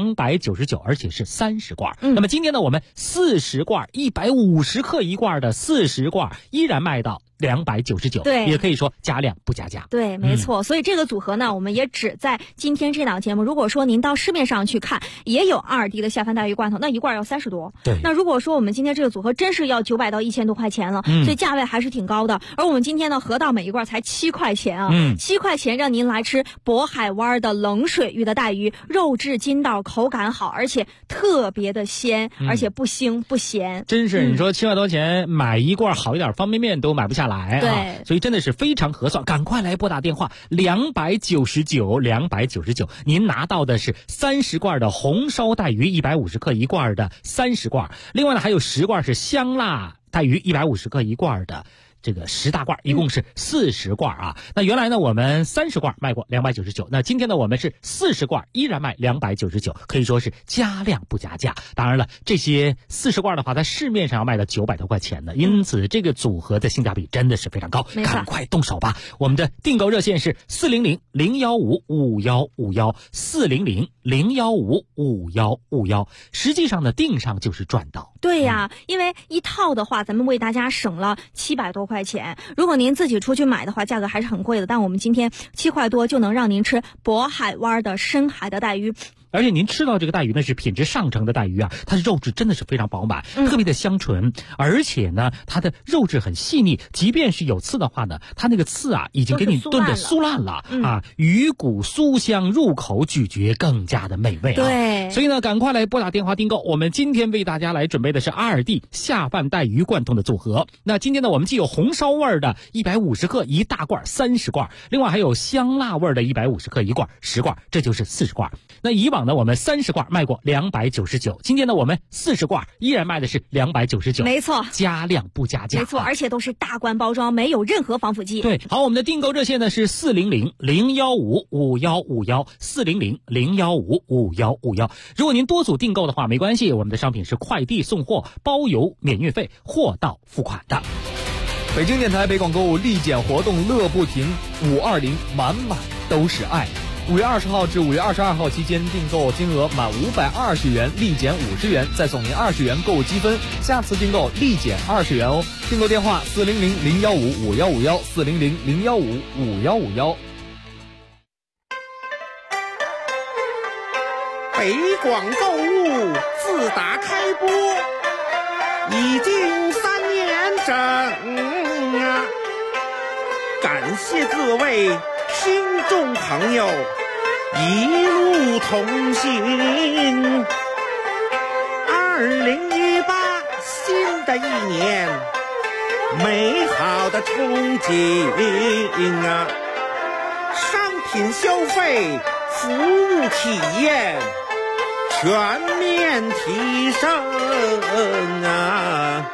299，而且是30罐。那么今天呢，我们40罐150克一罐的40罐依然卖到299， 对， 也可以说加量不加价。 对，没错。所以这个组合呢，我们也只在今天这档节目。如果说您到市面上去看，也有阿尔蒂的下饭带鱼罐头，那一罐要30多。 对。 那如果说我们今天这个组合真是要900到1000多块钱了，所以价位还是挺高的。而我们今天呢，合到每一罐才7块钱啊，7块钱让您来吃渤海湾的冷水域的带鱼，肉质筋道，口感好，而且特别的鲜，而且不腥不咸。 真是，你说7块多钱买一罐好一点方便面都买不下来。 对， 所以真的是非常合算，赶快来拨打电话299，您拿到的是30罐的红烧带鱼150克一罐的30罐，另外呢还有10罐是香辣带鱼150克一罐的这个10大罐，一共是40罐啊。那原来呢我们30罐卖过299，那今天呢我们是40罐依然卖299，可以说是加量不加价。当然了，这些40罐的话在市面上要卖到900多块钱呢，因此这个组合的性价比真的是非常高，赶快动手吧。我们的订购热线是400-015-5151，400-015-5151，实际上呢订上就是赚到。 对呀，因为一套的话咱们为大家省了700多块钱，如果您自己出去买的话价格还是很贵的，但我们今天7块多就能让您吃渤海湾的深海的带鱼。 而且您吃到这个带鱼呢是品质上乘的带鱼啊，它的肉质真的是非常饱满，特别的香醇，而且呢它的肉质很细腻，即便是有刺的话呢，它那个刺啊已经给你炖得酥烂了啊，鱼骨酥香，入口咀嚼更加的美味啊。 对， 所以呢赶快来拨打电话订购，我们今天为大家来准备的是阿尔蒂下饭带鱼贯通的组合。那今天呢我们既有红烧味的150克1大罐30罐，另外还有香辣味的150克1罐10罐，这就是40罐。那以往呢我们30罐卖过299，今天呢我们40罐依然卖的是299， 没错， 加量不加价， 没错，而且都是大罐包装，没有任何防腐剂。 对，好，我们的订购热线呢是400-015-5151，400-015-5151。如果您多组订购的话没关系，我们的商品是快递送货，包邮免运费，货到付款的。 北京电台北广购物立减活动乐不停，520满满都是爱。5月20号至5月22号期间，订购金额满520元立减50元，再送您20元购物积分，下次订购立减20元哦。订购电话400-015-5151，400-015-5151。 北广购物自打开播已经3年整啊，感谢各位听众朋友一路同行。2018新的一年，美好的憧憬啊，商品消费、服务体验全面提升啊！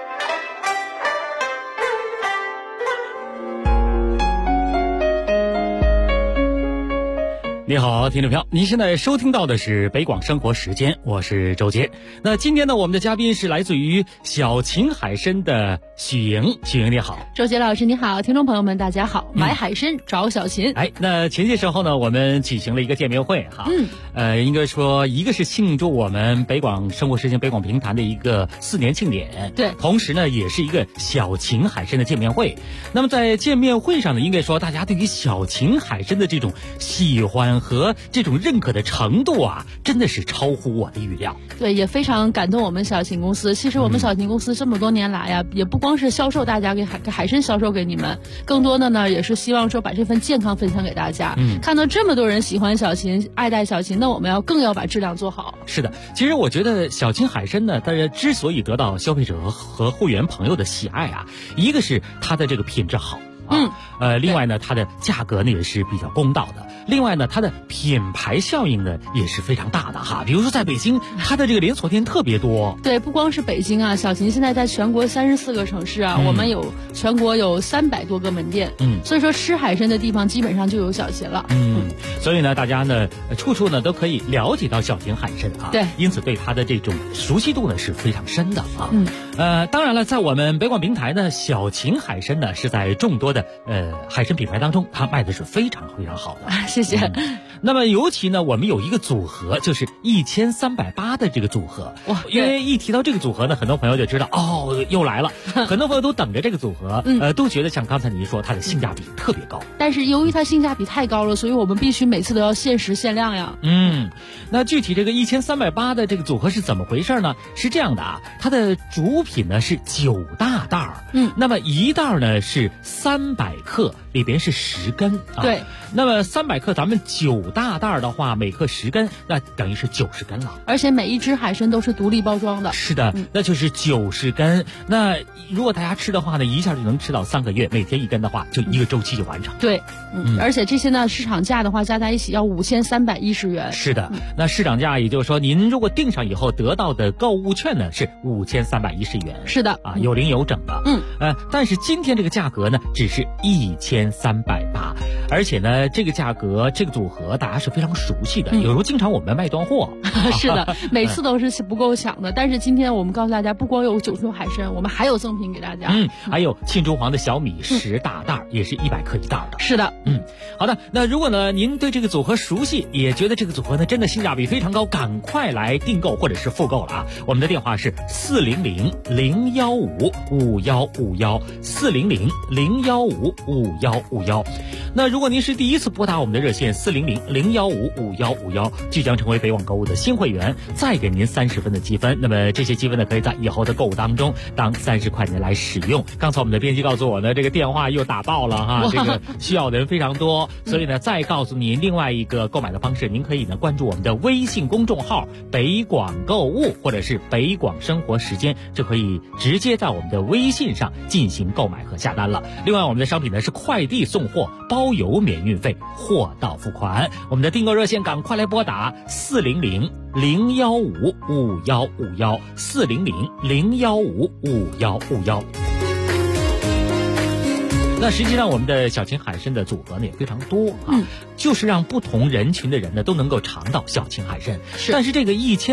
你好，听众朋友，您现在收听到的是北广生活时间，我是周杰。那今天呢，我们的嘉宾是来自于小秦海参的许莹。许莹你好。 周杰老师你好，听众朋友们大家好。买海参找小秦。 那前些时候呢，我们举行了一个见面会哈。应该说一个是庆祝我们北广生活时间北广评弹的一个4年庆典， 对， 同时呢也是一个小秦海参的见面会。那么在见面会上呢，应该说大家对于小秦海参的这种喜欢和这种认可的程度啊，真的是超乎我的预料。 对，也非常感动我们小秦公司。其实我们小秦公司这么多年来呀，也不光是销售大家给海参销售给你们，更多的呢也是希望说把这份健康分享给大家。看到这么多人喜欢小秦，爱戴小秦，那我们更要把质量做好。 是的，其实我觉得小秦海参呢，大家之所以得到消费者和会员朋友的喜爱啊，一个是它的这个品质好。另外呢，它的价格呢也是比较公道的。另外呢，它的品牌效应呢也是非常大的哈。比如说在北京，它的这个连锁店特别多。 对，不光是北京啊，小秦现在在全国34个城市啊，我们全国有300多个门店。所以说吃海参的地方基本上就有小秦了。 所以呢，大家呢处处呢都可以了解到小秦海参啊。 对， 因此对它的这种熟悉度呢是非常深的啊。当然了，在我们北广平台呢，小秦海参呢是在众多的海参品牌当中，它卖的是非常非常好的。 谢谢。 那么尤其呢，我们有一个组合，就是1380的这个组合。哇，因为一提到这个组合呢，很多朋友就知道哦，又来了。很多朋友都等着这个组合，都觉得像刚才您说，它的性价比特别高。 但是由于它性价比太高了，所以我们必须每次都要限时限量呀。 那具体这个1380的这个组合是怎么回事呢？是这样的啊，它的主品呢是9大袋儿。那么一袋呢是300克里边是10根啊。 对。 那么300克咱们9大袋的话，每克10根，那等于是90根了。 而且每一只海参都是独立包装的。 是的，那就是90根。那如果大家吃的话呢，一下就能吃到3个月，每天1根的话，就1个周期就完成。 对，而且这些呢，市场价的话加在一起要5310元。 是的，那市场价也就是说，您如果订上以后得到的购物券呢是5310元。 是的， 有零有整的。但是今天这个价格呢，只是1380，而且呢，这个价格这个组合大家是非常熟悉的，有时候经常我们卖断货。 是的，每次都是不够抢的。但是今天我们告诉大家，不光有九州海参，我们还有赠品给大家。 还有庆中黄的小米10大袋，也是100克1袋的。 是的， 好的。那如果呢您对这个组合熟悉，也觉得这个组合呢真的性价比非常高，赶快来订购或者是复购了啊！我们的电话是400-015-5151，400-015-5151。那如果您是第一次拨打我们的热线400-015-5151，即将成为北网购物的新会员，再给您30分的积分。那么这些积分呢，可以在以后的购物当中当30块钱来使用。刚才我们的编辑告诉我呢，这个电话又打爆了哈，这个需要的人非常多，所以呢，再告诉您另外一个购买的方式，您可以呢关注我们的微信公众号北广购物或者是北广生活时间，就可以直接在我们的微信上进行购买和下单了。另外我们的商品呢是快递送货，包邮免运费，货到付款。我们的订购热线赶快来拨打400-015-5151，400-015-5151。那实际上我们的小秦海参的组合呢也非常多啊，就是让不同人群的人呢都能够尝到小秦海参。但是这个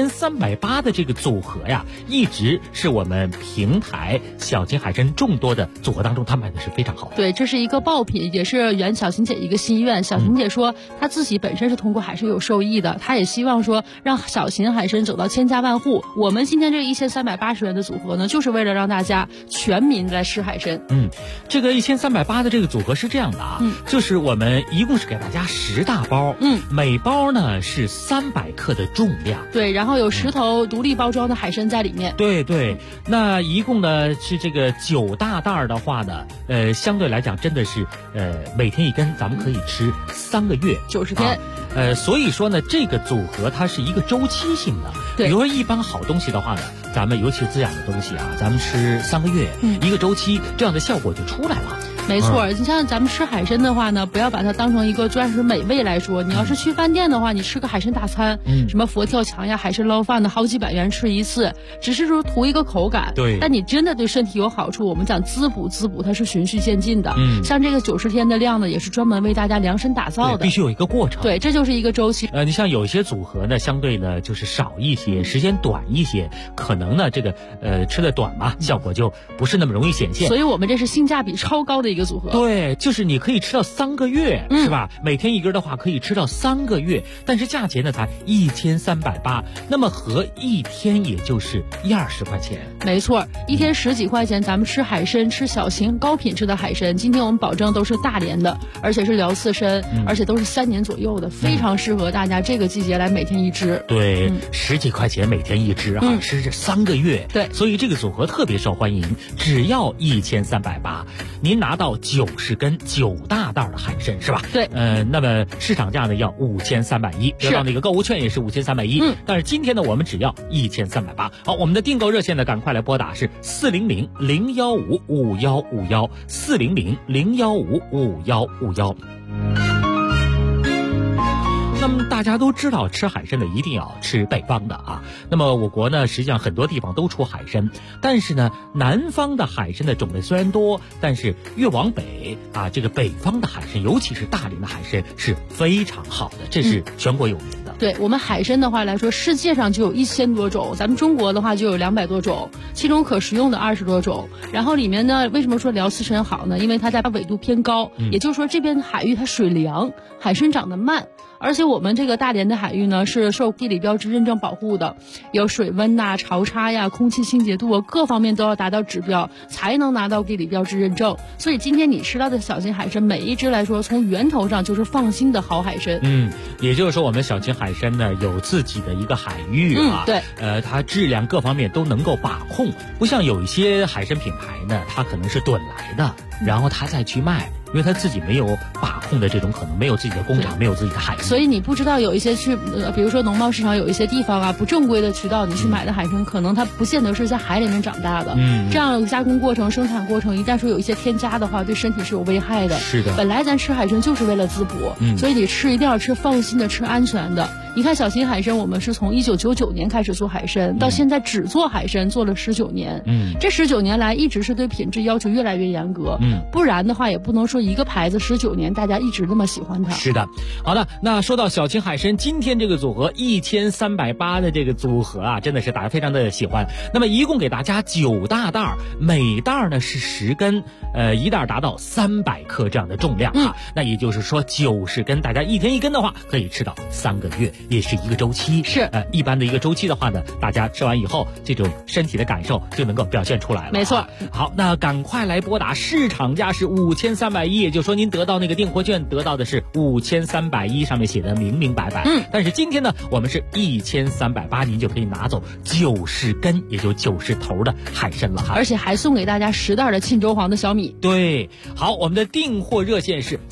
1380的这个组合呀，一直是我们平台小秦海参众多的组合当中，它卖的是非常好的。 对，这是一个爆品，也是圆小秦姐一个心愿。小秦姐说，她自己本身是通过海参有受益的，她也希望说让小秦海参走到千家万户。我们今天这个1380元的组合呢，就是为了让大家全民来吃海参。 这个1380的这个组合是这样的啊，就是我们一共是给大家10大包，每包呢是300克的重量， 对，然后有10头独立包装的海参在里面， 对，那一共呢是这个9大袋的话呢，相对来讲真的是每天1根，咱们可以吃3个月 90天， 所以说呢这个组合它是一个周期性的，比如说一般好东西的话呢，咱们尤其是滋养的东西啊，咱们吃3个月，一个周期，这样的效果就出来了。 没错，你像咱们吃海参的话呢，不要把它当成一个专属美味来说。你要是去饭店的话，你吃个海参大餐，什么佛跳墙呀、海参捞饭的，好几百元吃一次，只是说图一个口感。 对， 但你真的对身体有好处，我们讲滋补，它是循序渐进的。像这个90天的量呢，也是专门为大家量身打造的， 必须有一个过程。 对，这就是一个周期。 你像有一些组合呢，相对呢就是少一些，时间短一些，可能呢这个吃的短嘛，效果就不是那么容易显现。 所以我们这是性价比超高的一个组合。 对，就是你可以吃到3个月，是吧？每天1根的话可以吃到3个月，但是价钱呢才1380，那么合一天也就是120块钱。 没错，一天10几块钱，咱们吃海参，吃小秦高品质的海参。今天我们保证都是大连的，而且是辽刺参，而且都是3年左右的，非常适合大家这个季节来每天1只。 对，10几块钱每天1只啊，吃这3个月。 对， 所以这个组合特别受欢迎，只要1380，您拿到90根9大袋的海参是吧？ 对， 那么市场价呢要5310，得到那个购物券也是5310，但是今天呢我们只要1380。好，我们的订购热线呢赶快来拨打是400-015-5151，400-015-5151。那么大家都知道吃海参的一定要吃北方的啊。那么我国呢实际上很多地方都出海参，但是呢南方的海参的种类虽然多，但是越往北啊，这个北方的海参，尤其是大连的海参是非常好的，这是全国有名的。 对，我们海参的话来说，世界上就有1000多种，咱们中国的话就有200多种，其中可食用的20多种。然后里面呢，为什么说辽刺参好呢？因为它在纬度偏高，也就是说这边海域它水凉，海参长得慢。而且我们这个大连的海域呢，是受地理标志认证保护的，有水温呐、潮差呀、空气清洁度啊，各方面都要达到指标，才能拿到地理标志认证。所以今天你吃到的小秦海参，每一只来说，从源头上就是放心的好海参。 也就是说，我们小秦海参呢有自己的一个海域啊， 对， 它质量各方面都能够把控，不像有一些海参品牌呢，它可能是趸来的。 然后他再去卖。因为他自己没有把控的这种可能，没有自己的工厂，没有自己的海参， 所以你不知道有一些比如说农贸市场有一些地方啊，不正规的渠道你去买的海参，可能它不见得是在海里面长大的。这样加工过程、生产过程，一旦说有一些添加的话，对身体是有危害的。 是的， 本来咱吃海参就是为了滋补，所以你吃一定要吃放心的、吃安全的。你看小秦海参，我们是从1999年开始做海参，到现在只做海参做了19年。这19年来一直是对品质要求越来越严格。不然的话也不能说一个牌子19年大家一直那么喜欢它。 是的，好的，那说到小秦海参，今天这个组合1380的这个组合啊，真的是大家非常的喜欢。那么一共给大家9大袋，每袋呢是10根，一袋达到300克这样的重量啊。那也就是说90根，大家一天1根的话，可以吃到3个月，也是一个周期。 是， 一般的一个周期的话呢，大家吃完以后，这种身体的感受就能够表现出来了。 没错。 好，那赶快来拨打，市场价是5310，也就是说您得到那个订货券得到的是5310，上面写的明明白白。但是今天呢，我们是1380，您就可以拿走90根，也就90头的海参了哈。 而且还送给大家10袋的沁州黄的小米。 对，好，我们的订货热线是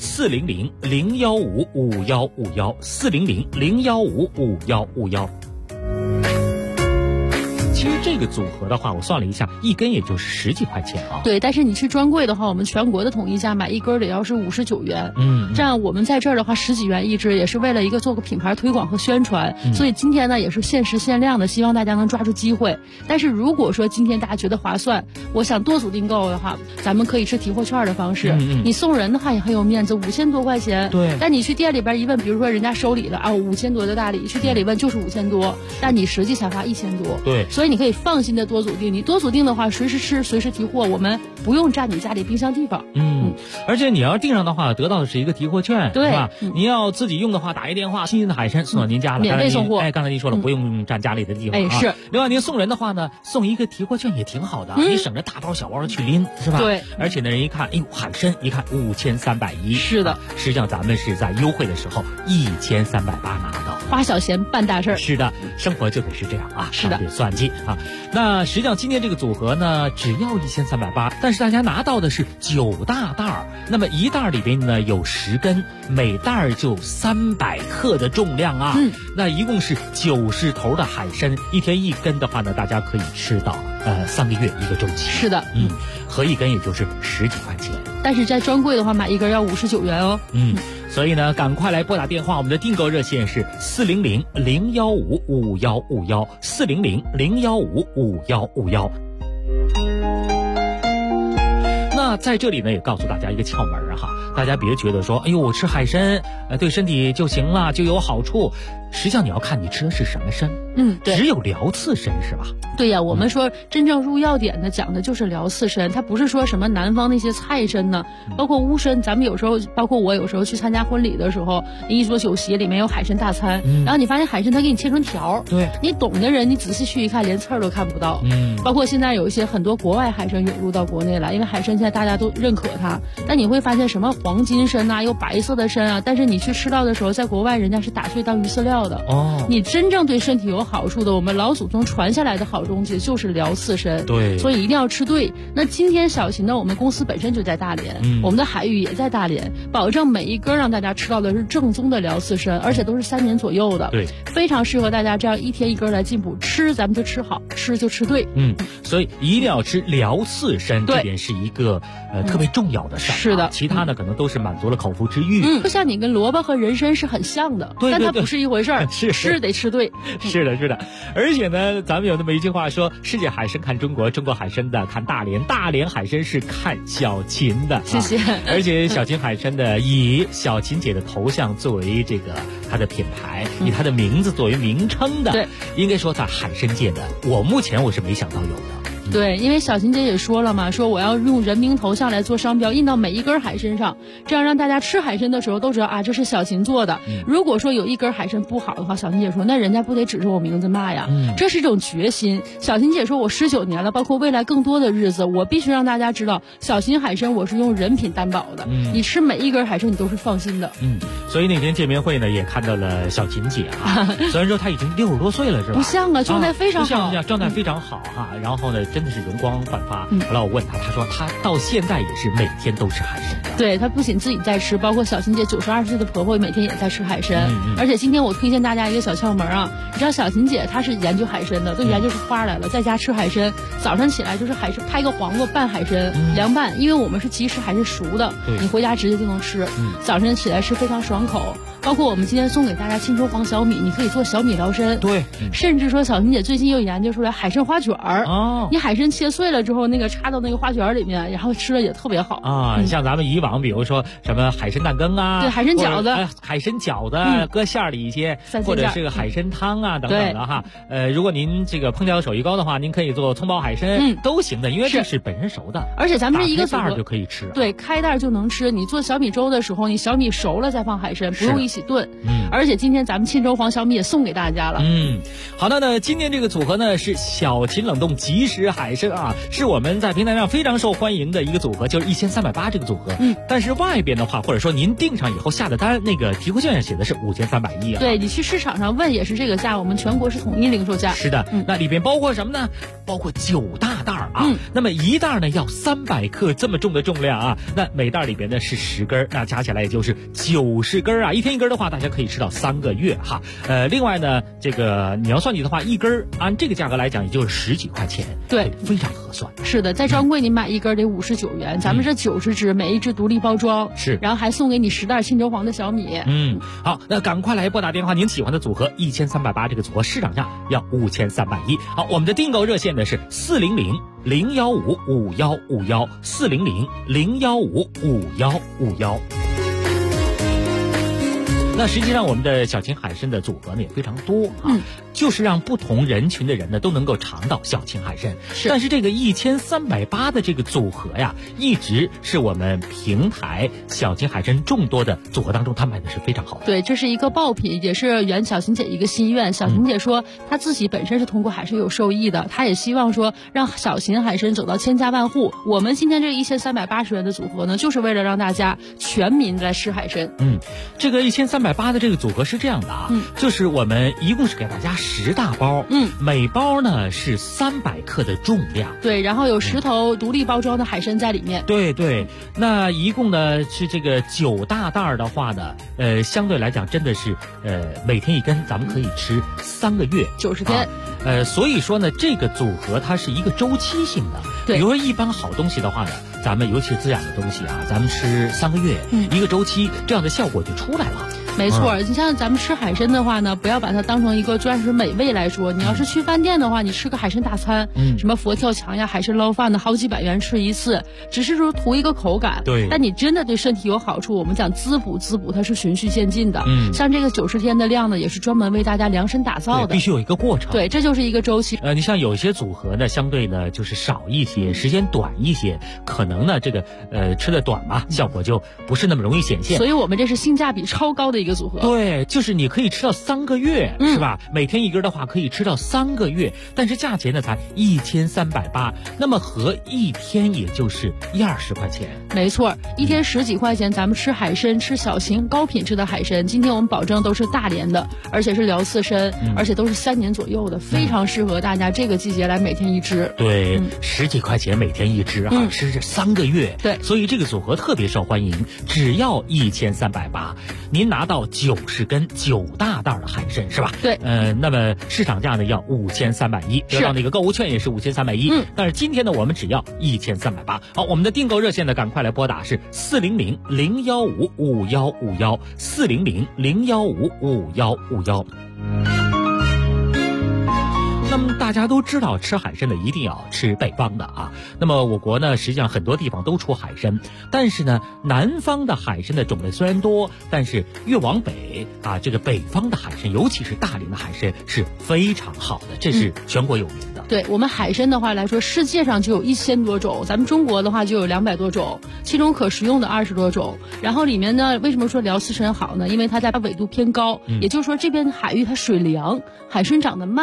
400-015-5151，400-015-5151。其实这个组合的话，我算了一下，一根也就是10几块钱啊。 对，但是你去专柜的话，我们全国的统一价买一根得要是59元。这样我们在这儿的话10几元一支，也是为了做个品牌推广和宣传。所以今天呢也是限时限量的，希望大家能抓住机会。但是如果说今天大家觉得划算，我想多组订购的话，咱们可以是提货券的方式。你送人的话也很有面子，5000多块钱。 对。 但你去店里边一问，比如说人家收礼了啊，5000多的大礼，去店里问就是5000多，但你实际才花1000多。 对。 所以你可以放心的多组订，你多组订的话，随时吃，随时提货，我们不用占你家里冰箱地方。 而且你要订上的话，得到的是一个提货券， 对， 是吧？你要自己用的话，打一电话，新鲜的海参送到您家了， 免费送货。 刚才您说了，不用占家里的地方。 是。 另外，您送人的话呢，送一个提货券也挺好的，你省着大包小包的去拎，是吧？ 对。 而且呢，人一看，哎呦，海参一看5310， 是的。 实际上咱们是在优惠的时候1380拿到， 花小钱办大事儿。 是的，生活就得是这样啊， 是的， 得算计啊。那实际上今天这个组合呢，只要1380，但是大家拿到的是9大袋，那么一袋里边呢有10根，每袋就300克的重量啊。那一共是90头的海参，一天1根的话呢，大家可以吃到3个月一个周期。 是的， 合一根也就是10几块钱。 但是在专柜的话，买一根要59元哦。 所以呢，赶快来拨打电话，我们的订购热线是400-015-5151，400-015-5151。那在这里呢，也告诉大家一个窍门哈，大家别觉得说，哎呦，我吃海参，对身体就行了，就有好处。实际上你要看你吃的是什么参， 对， 只有辽刺参是吧？ 对呀，我们说真正入药典的讲的就是辽刺参，它不是说什么南方那些菜参呢，包括乌参，咱们有时候，包括我有时候去参加婚礼的时候，一桌酒席里面有海参大餐，然后你发现海参它给你切成条， 对， 你懂的人你仔细去一看，连刺儿都看不到。包括现在有一些很多国外海参涌入到国内来，因为海参现在大家都认可它，但你会发现什么黄金参啊，有白色的参啊，但是你去吃到的时候，在国外人家是打碎当鱼饲料的。你真正对身体有好处的，我们老祖宗传下来的好东西就是辽刺参。 对， 所以一定要吃对。那今天小秦呢，我们公司本身就在大连，我们的海域也在大连，保证每一根让大家吃到的是正宗的辽刺参，而且都是3年左右的。 对， 非常适合大家这样一天1根来进补。吃咱们就吃好，吃就吃对。 所以一定要吃辽刺参，这点是一个特别重要的事儿。 是的， 其他呢可能都是满足了口腹之欲。 就像你跟萝卜和人参是很像的，但它不是一回事儿。吃得吃对。 是的，是的。而且呢，咱们有那么一句话说，世界海参看中国，中国海参的看大连，大连海参是看小秦的。 谢谢。 而且小秦海参的以小秦姐的头像作为这个它的品牌，以它的名字作为名称的， 对， 应该说在海参界的，目前我是没想到有的。 对，因为小秦姐也说了嘛，说我要用人名头像来做商标，印到每一根海参上，这样让大家吃海参的时候都知道啊，这是小秦做的。如果说有一根海参不好的话，小秦姐说那人家不得指着我名字骂呀。这是一种决心。小秦姐说我19年了，包括未来更多的日子，我必须让大家知道，小秦海参我是用人品担保的。你吃每一根海参你都是放心的。 所以那天见面会呢，也看到了小秦姐啊，虽然说她已经60多岁了，是吧？ 不像啊，状态非常好， 状态非常好哈。然后呢， 真的是容光焕发。后来我问他，他说他到现在也是每天都吃海参的。 对，他不仅自己在吃，包括小琴姐92岁的婆婆每天也在吃海参。而且今天我推荐大家一个小窍门啊，你知道小琴姐她是研究海参的，都研究出花来了，在家吃海参，早上起来就是海参拍个黄瓜拌海参，凉拌，因为我们是即食海参熟的，你回家直接就能吃。早晨起来吃非常爽口。包括我们今天送给大家青州黄小米，你可以做小米疗参。 对， 甚至说小琴姐最近又研究出来海参花卷儿。你海参切碎了之后，那个插到那个花卷里面，然后吃了也特别好啊。像咱们以往比如说什么海参蛋羹啊， 对，海参饺子， 海参饺子搁馅儿里一些，或者是个海参汤啊等等的哈。如果您这个烹调手艺高的话，您可以做葱爆海参，都行的，因为这是本身熟的， 而且咱们这一个袋就可以吃。 对，开袋就能吃。你做小米粥的时候，你小米熟了再放海参，不用一起炖。而且今天咱们沁州黄小米也送给大家了。 好的呢，今天这个组合呢是小秦冷冻即食海参啊，是我们在平台上非常受欢迎的一个组合，就是1380这个组合。但是外边的话，或者说您订上以后下的单，那个提货券上写的是5310啊。 对，你去市场上问也是这个价，我们全国是统一零售价。 是的，那里边包括什么呢？包括9大袋啊。那么一袋呢要300克这么重的重量啊，那每袋里边呢是10根，那加起来也就是90根啊。一天一根的话，大家可以吃到3个月哈。另外呢，这个你要算计的话，一根按这个价格来讲，也就是10几块钱， 对， 非常合算。 是的，在专柜你买一根得59元，咱们这90只，每一只独立包装， 是， 然后还送给你10袋沁州黄的小米。 好，那赶快来拨打电话，您喜欢的组合1380这个组合市场价要5310。好，我们的订购热线呢是400-015-5151，400-015-5151。那实际上我们的小秦海参的组合呢也非常多啊，就是让不同人群的人呢都能够尝到小秦海参。但是这个1380的这个组合呀，一直是我们平台小秦海参众多的组合当中，它卖的是非常好的。 对，这是一个爆品，也是圆小秦姐一个心愿。小秦姐说，她自己本身是通过海参有受益的，她也希望说让小秦海参走到千家万户。我们今天这个1380元的组合呢，就是为了让大家全民来吃海参。 这个1380的这个组合是这样的啊，就是我们一共是给大家10大包，每包呢是300克的重量， 对，然后有10头独立包装的海参在里面， 对，那一共呢是这个9大袋的话呢，相对来讲真的是每天一根，咱们可以吃3个月 90天， 所以说呢这个组合它是一个周期性的， 对， 比如说一般好东西的话呢，咱们尤其是滋养的东西啊，咱们吃3个月，一个周期，这样的效果就出来了。 没错，你像咱们吃海参的话呢，不要把它当成一个专属美味来说。你要是去饭店的话，你吃个海参大餐，什么佛跳墙呀、海参捞饭的，好几百元吃一次，只是说图一个口感。 对， 但你真的对身体有好处，我们讲滋补，它是循序渐进的。像这个90天的量呢，也是专门为大家量身打造的， 必须有一个过程。 对，这就是一个周期。 你像有些组合呢，相对呢就是少一些，时间短一些，可能呢这个吃的短嘛，效果就不是那么容易显现。 所以我们这是性价比超高的一个组合。 对，就是你可以吃到3个月，是吧？每天一根的话可以吃到3个月，但是价钱呢才1380，那么合一天也就是120块钱。 没错，一天10几块钱，咱们吃海参，吃小秦高品质的海参。今天我们保证都是大连的，而且是辽刺参，而且都是3年左右的，非常适合大家这个季节来每天一只。 对，10几块钱每天一只啊，吃这3个月。 对， 所以这个组合特别受欢迎，只要1380，您拿到90根9大袋的海参是吧？ 对， 那么市场价呢要5310，得到那个购物券也是5310。但是今天呢，我们只要1380。好，我们的订购热线呢，赶快来拨打是400-015-5151，400-015-5151。那么大家都知道吃海参的一定要吃北方的啊。那么我国呢，实际上很多地方都出海参，但是呢，南方的海参的种类虽然多，但是越往北啊，这个北方的海参，尤其是大连的海参是非常好的，这是全国有名的。 对，我们海参的话来说，世界上就有1000多种，咱们中国的话就有200多种，其中可食用的20多种。然后里面呢，为什么说辽刺参好呢？因为它在纬度偏高，也就是说这边海域它水凉，海参长得慢。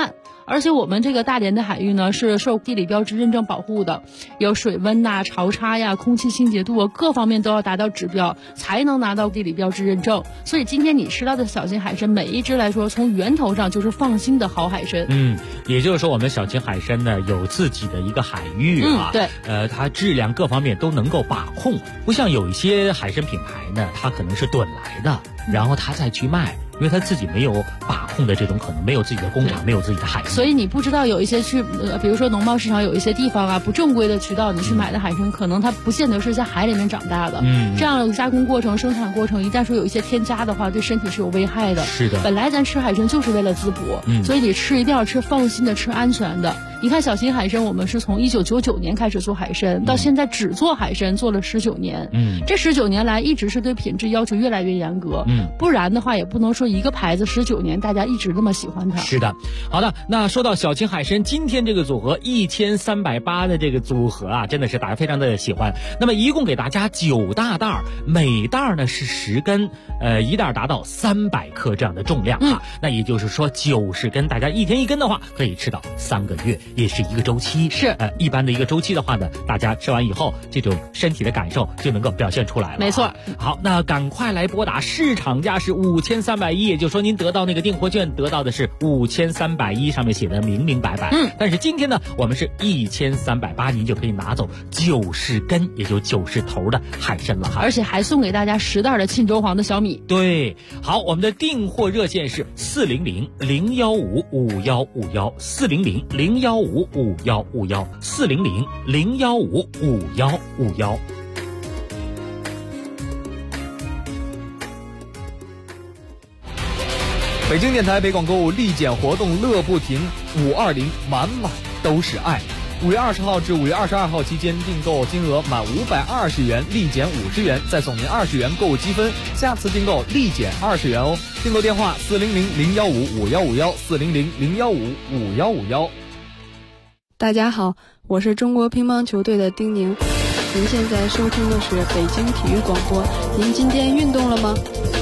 而且我们这个大连的海域呢是受地理标志认证保护的，有水温呐、潮差呀、空气清洁度啊，各方面都要达到指标才能拿到地理标志认证。所以今天你吃到的小型海参，每一只来说从源头上就是放心的好海参。 也就是说我们小型海参呢有自己的一个海域啊， 对， 它质量各方面都能够把控，不像有一些海参品牌呢，它可能是趸来的，然后它再去卖。因为他自己没有把控的这种可能，没有自己的工厂，没有自己的海域， 所以你不知道有一些比如说农贸市场有一些地方啊，不正规的渠道你去买的海参，可能它不见得是在海里面长大的。这样加工过程、生产过程，一旦说有一些添加的话，对身体是有危害的。 是的， 本来咱吃海参就是为了滋补，所以你吃一定要吃放心的、吃安全的。你看小型海参，我们是从1999年开始做海参，到现在只做海参做了19年。这19年来一直是对品质要求越来越严格。不然的话也不能说一个牌子19年大家一直那么喜欢它。 是的，好的。那说到小型海参，今天这个组合1380的这个组合啊，真的是大家非常的喜欢。那么一共给大家9大袋，每袋呢是10根，一袋达到300克这样的重量啊。那也就是说90根，大家一天1根的话，可以吃到3个月。也是一个周期， 是一般的一个周期的话呢，大家吃完以后，这种身体的感受就能够表现出来了。 没错。 好，那赶快来拨打，市场价是5310，也就是说您得到那个订货券得到的是5310，上面写的明明白白。但是今天呢，我们是1380，您就可以拿走90根，也就90头的海参了哈。 而且还送给大家10袋的沁州黄的小米。 对，好，我们的订货热线是400-015-5151，400-015-5151，400-015-5151。 北京电台北广购物立减活动乐不停，520满满都是爱。5月20号至5月22号期间，订购金额满520元立减50元，再送您20元购物积分，下次订购立减20元哦。订购电话400-015-5151，400-015-5151。 大家好，我是中国乒乓球队的丁宁。您现在收听的是北京体育广播。您今天运动了吗？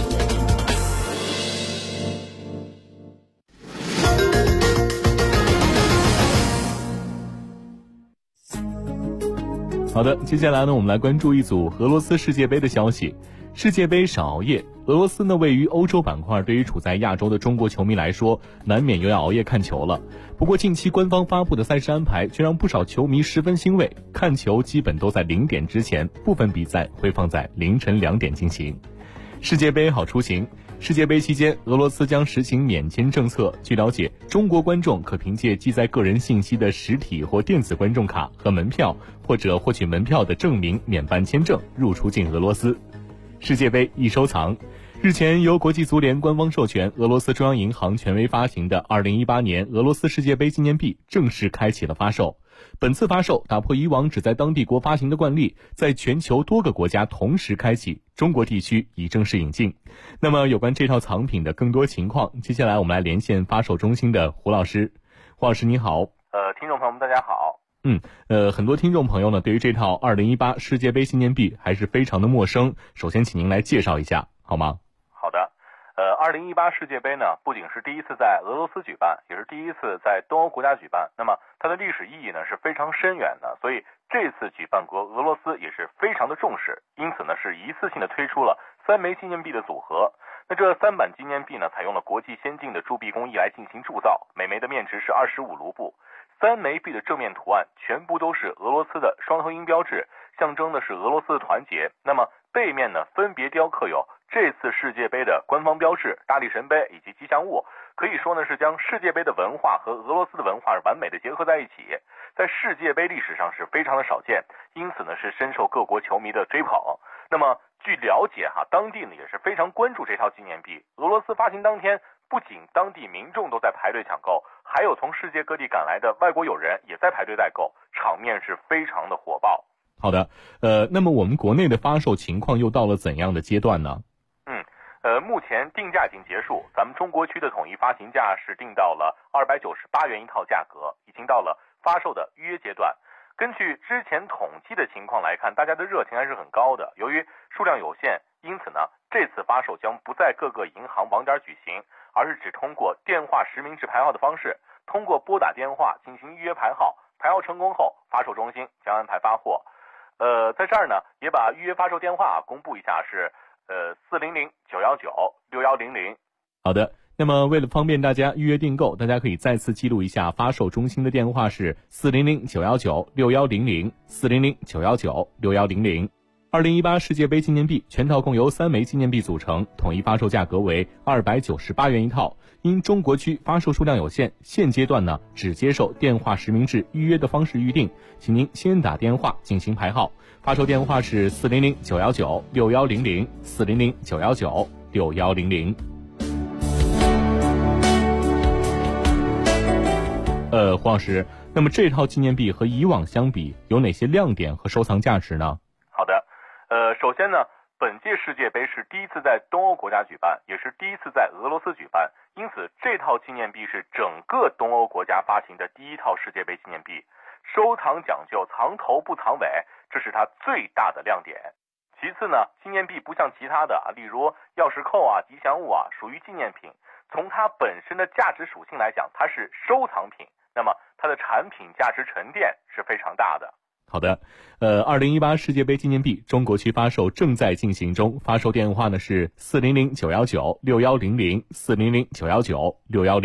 好的，接下来呢，我们来关注一组俄罗斯世界杯的消息。世界杯少熬夜，俄罗斯呢位于欧洲板块，对于处在亚洲的中国球迷来说，难免又要熬夜看球了。不过近期官方发布的赛事安排却让不少球迷十分欣慰，看球基本都在0点之前，部分比赛会放在凌晨2点进行。世界杯好出行。世界杯期间，俄罗斯将实行免签政策。据了解，中国观众可凭借记载个人信息的实体或电子观众卡和门票，或者获取门票的证明免办签证入出境俄罗斯。世界杯易收藏。日前，由国际足联官方授权，俄罗斯中央银行权威发行的2018年俄罗斯世界杯纪念币正式开启了发售。本次发售打破以往只在当地国发行的惯例，在全球多个国家同时开启，中国地区已正式引进。那么有关这套藏品的更多情况，接下来我们来连线发售中心的胡老师。胡老师你好。 听众朋友们大家好。 很多听众朋友呢对于这套2018世界杯纪念币还是非常的陌生，首先请您来介绍一下好吗？ 好的。2018世界杯呢，不仅是第一次在俄罗斯举办，也是第一次在东欧国家举办。那么它的历史意义呢是非常深远的，所以这次举办国俄罗斯也是非常的重视，因此呢是一次性的推出了3枚纪念币的组合。那这3版纪念币呢，采用了国际先进的铸币工艺来进行铸造，每枚的面值是25卢布。3枚币的正面图案全部都是俄罗斯的双头鹰标志，象征的是俄罗斯的团结。那么背面呢，分别雕刻有这次世界杯的官方标志、大力神杯以及吉祥物，可以说呢是将世界杯的文化和俄罗斯的文化完美的结合在一起，在世界杯历史上是非常的少见，因此呢是深受各国球迷的追捧。那么据了解当地呢也是非常关注这套纪念币。俄罗斯发行当天，不仅当地民众都在排队抢购，还有从世界各地赶来的外国友人也在排队代购，场面是非常的火爆。 好的，那么我们国内的发售情况又到了怎样的阶段呢？ 目前定价已经结束，咱们中国区的统一发行价是定到了298元一套价格，已经到了发售的预约阶段。根据之前统计的情况来看，大家的热情还是很高的。由于数量有限，因此呢，这次发售将不在各个银行网点举行，而是只通过电话实名制排号的方式。 通过拨打电话进行预约排号，排号成功后，发售中心将安排发货。在这儿呢，也把预约发售电话公布一下，是400-919-6100。 好的，那么为了方便大家预约订购，大家可以再次记录一下发售中心的电话是400-919-6100 400-919-6100。2018世界杯纪念币全套共由3枚纪念币组成，统一发售价格为298元一套。因中国区发售数量有限，现阶段呢只接受电话实名制预约的方式预定，请您先打电话进行排号。发售电话是400-919-6100 400-919-6100。黄老师，那么这套纪念币和以往相比有哪些亮点和收藏价值呢？ 好的，首先呢，本届世界杯是第一次在东欧国家举办，也是第一次在俄罗斯举办，因此这套纪念币是整个东欧国家发行的第一套世界杯纪念币，收藏讲究藏头不藏尾，这是它最大的亮点。其次呢，纪念币不像其他的例如钥匙扣吉祥物属于纪念品，从它本身的价值属性来讲，它是收藏品，那么它的产品价值沉淀是非常大的。 好的，2018世界杯纪念币中国区发售正在进行中，发售电话呢是400-919-6100 400-919-6100。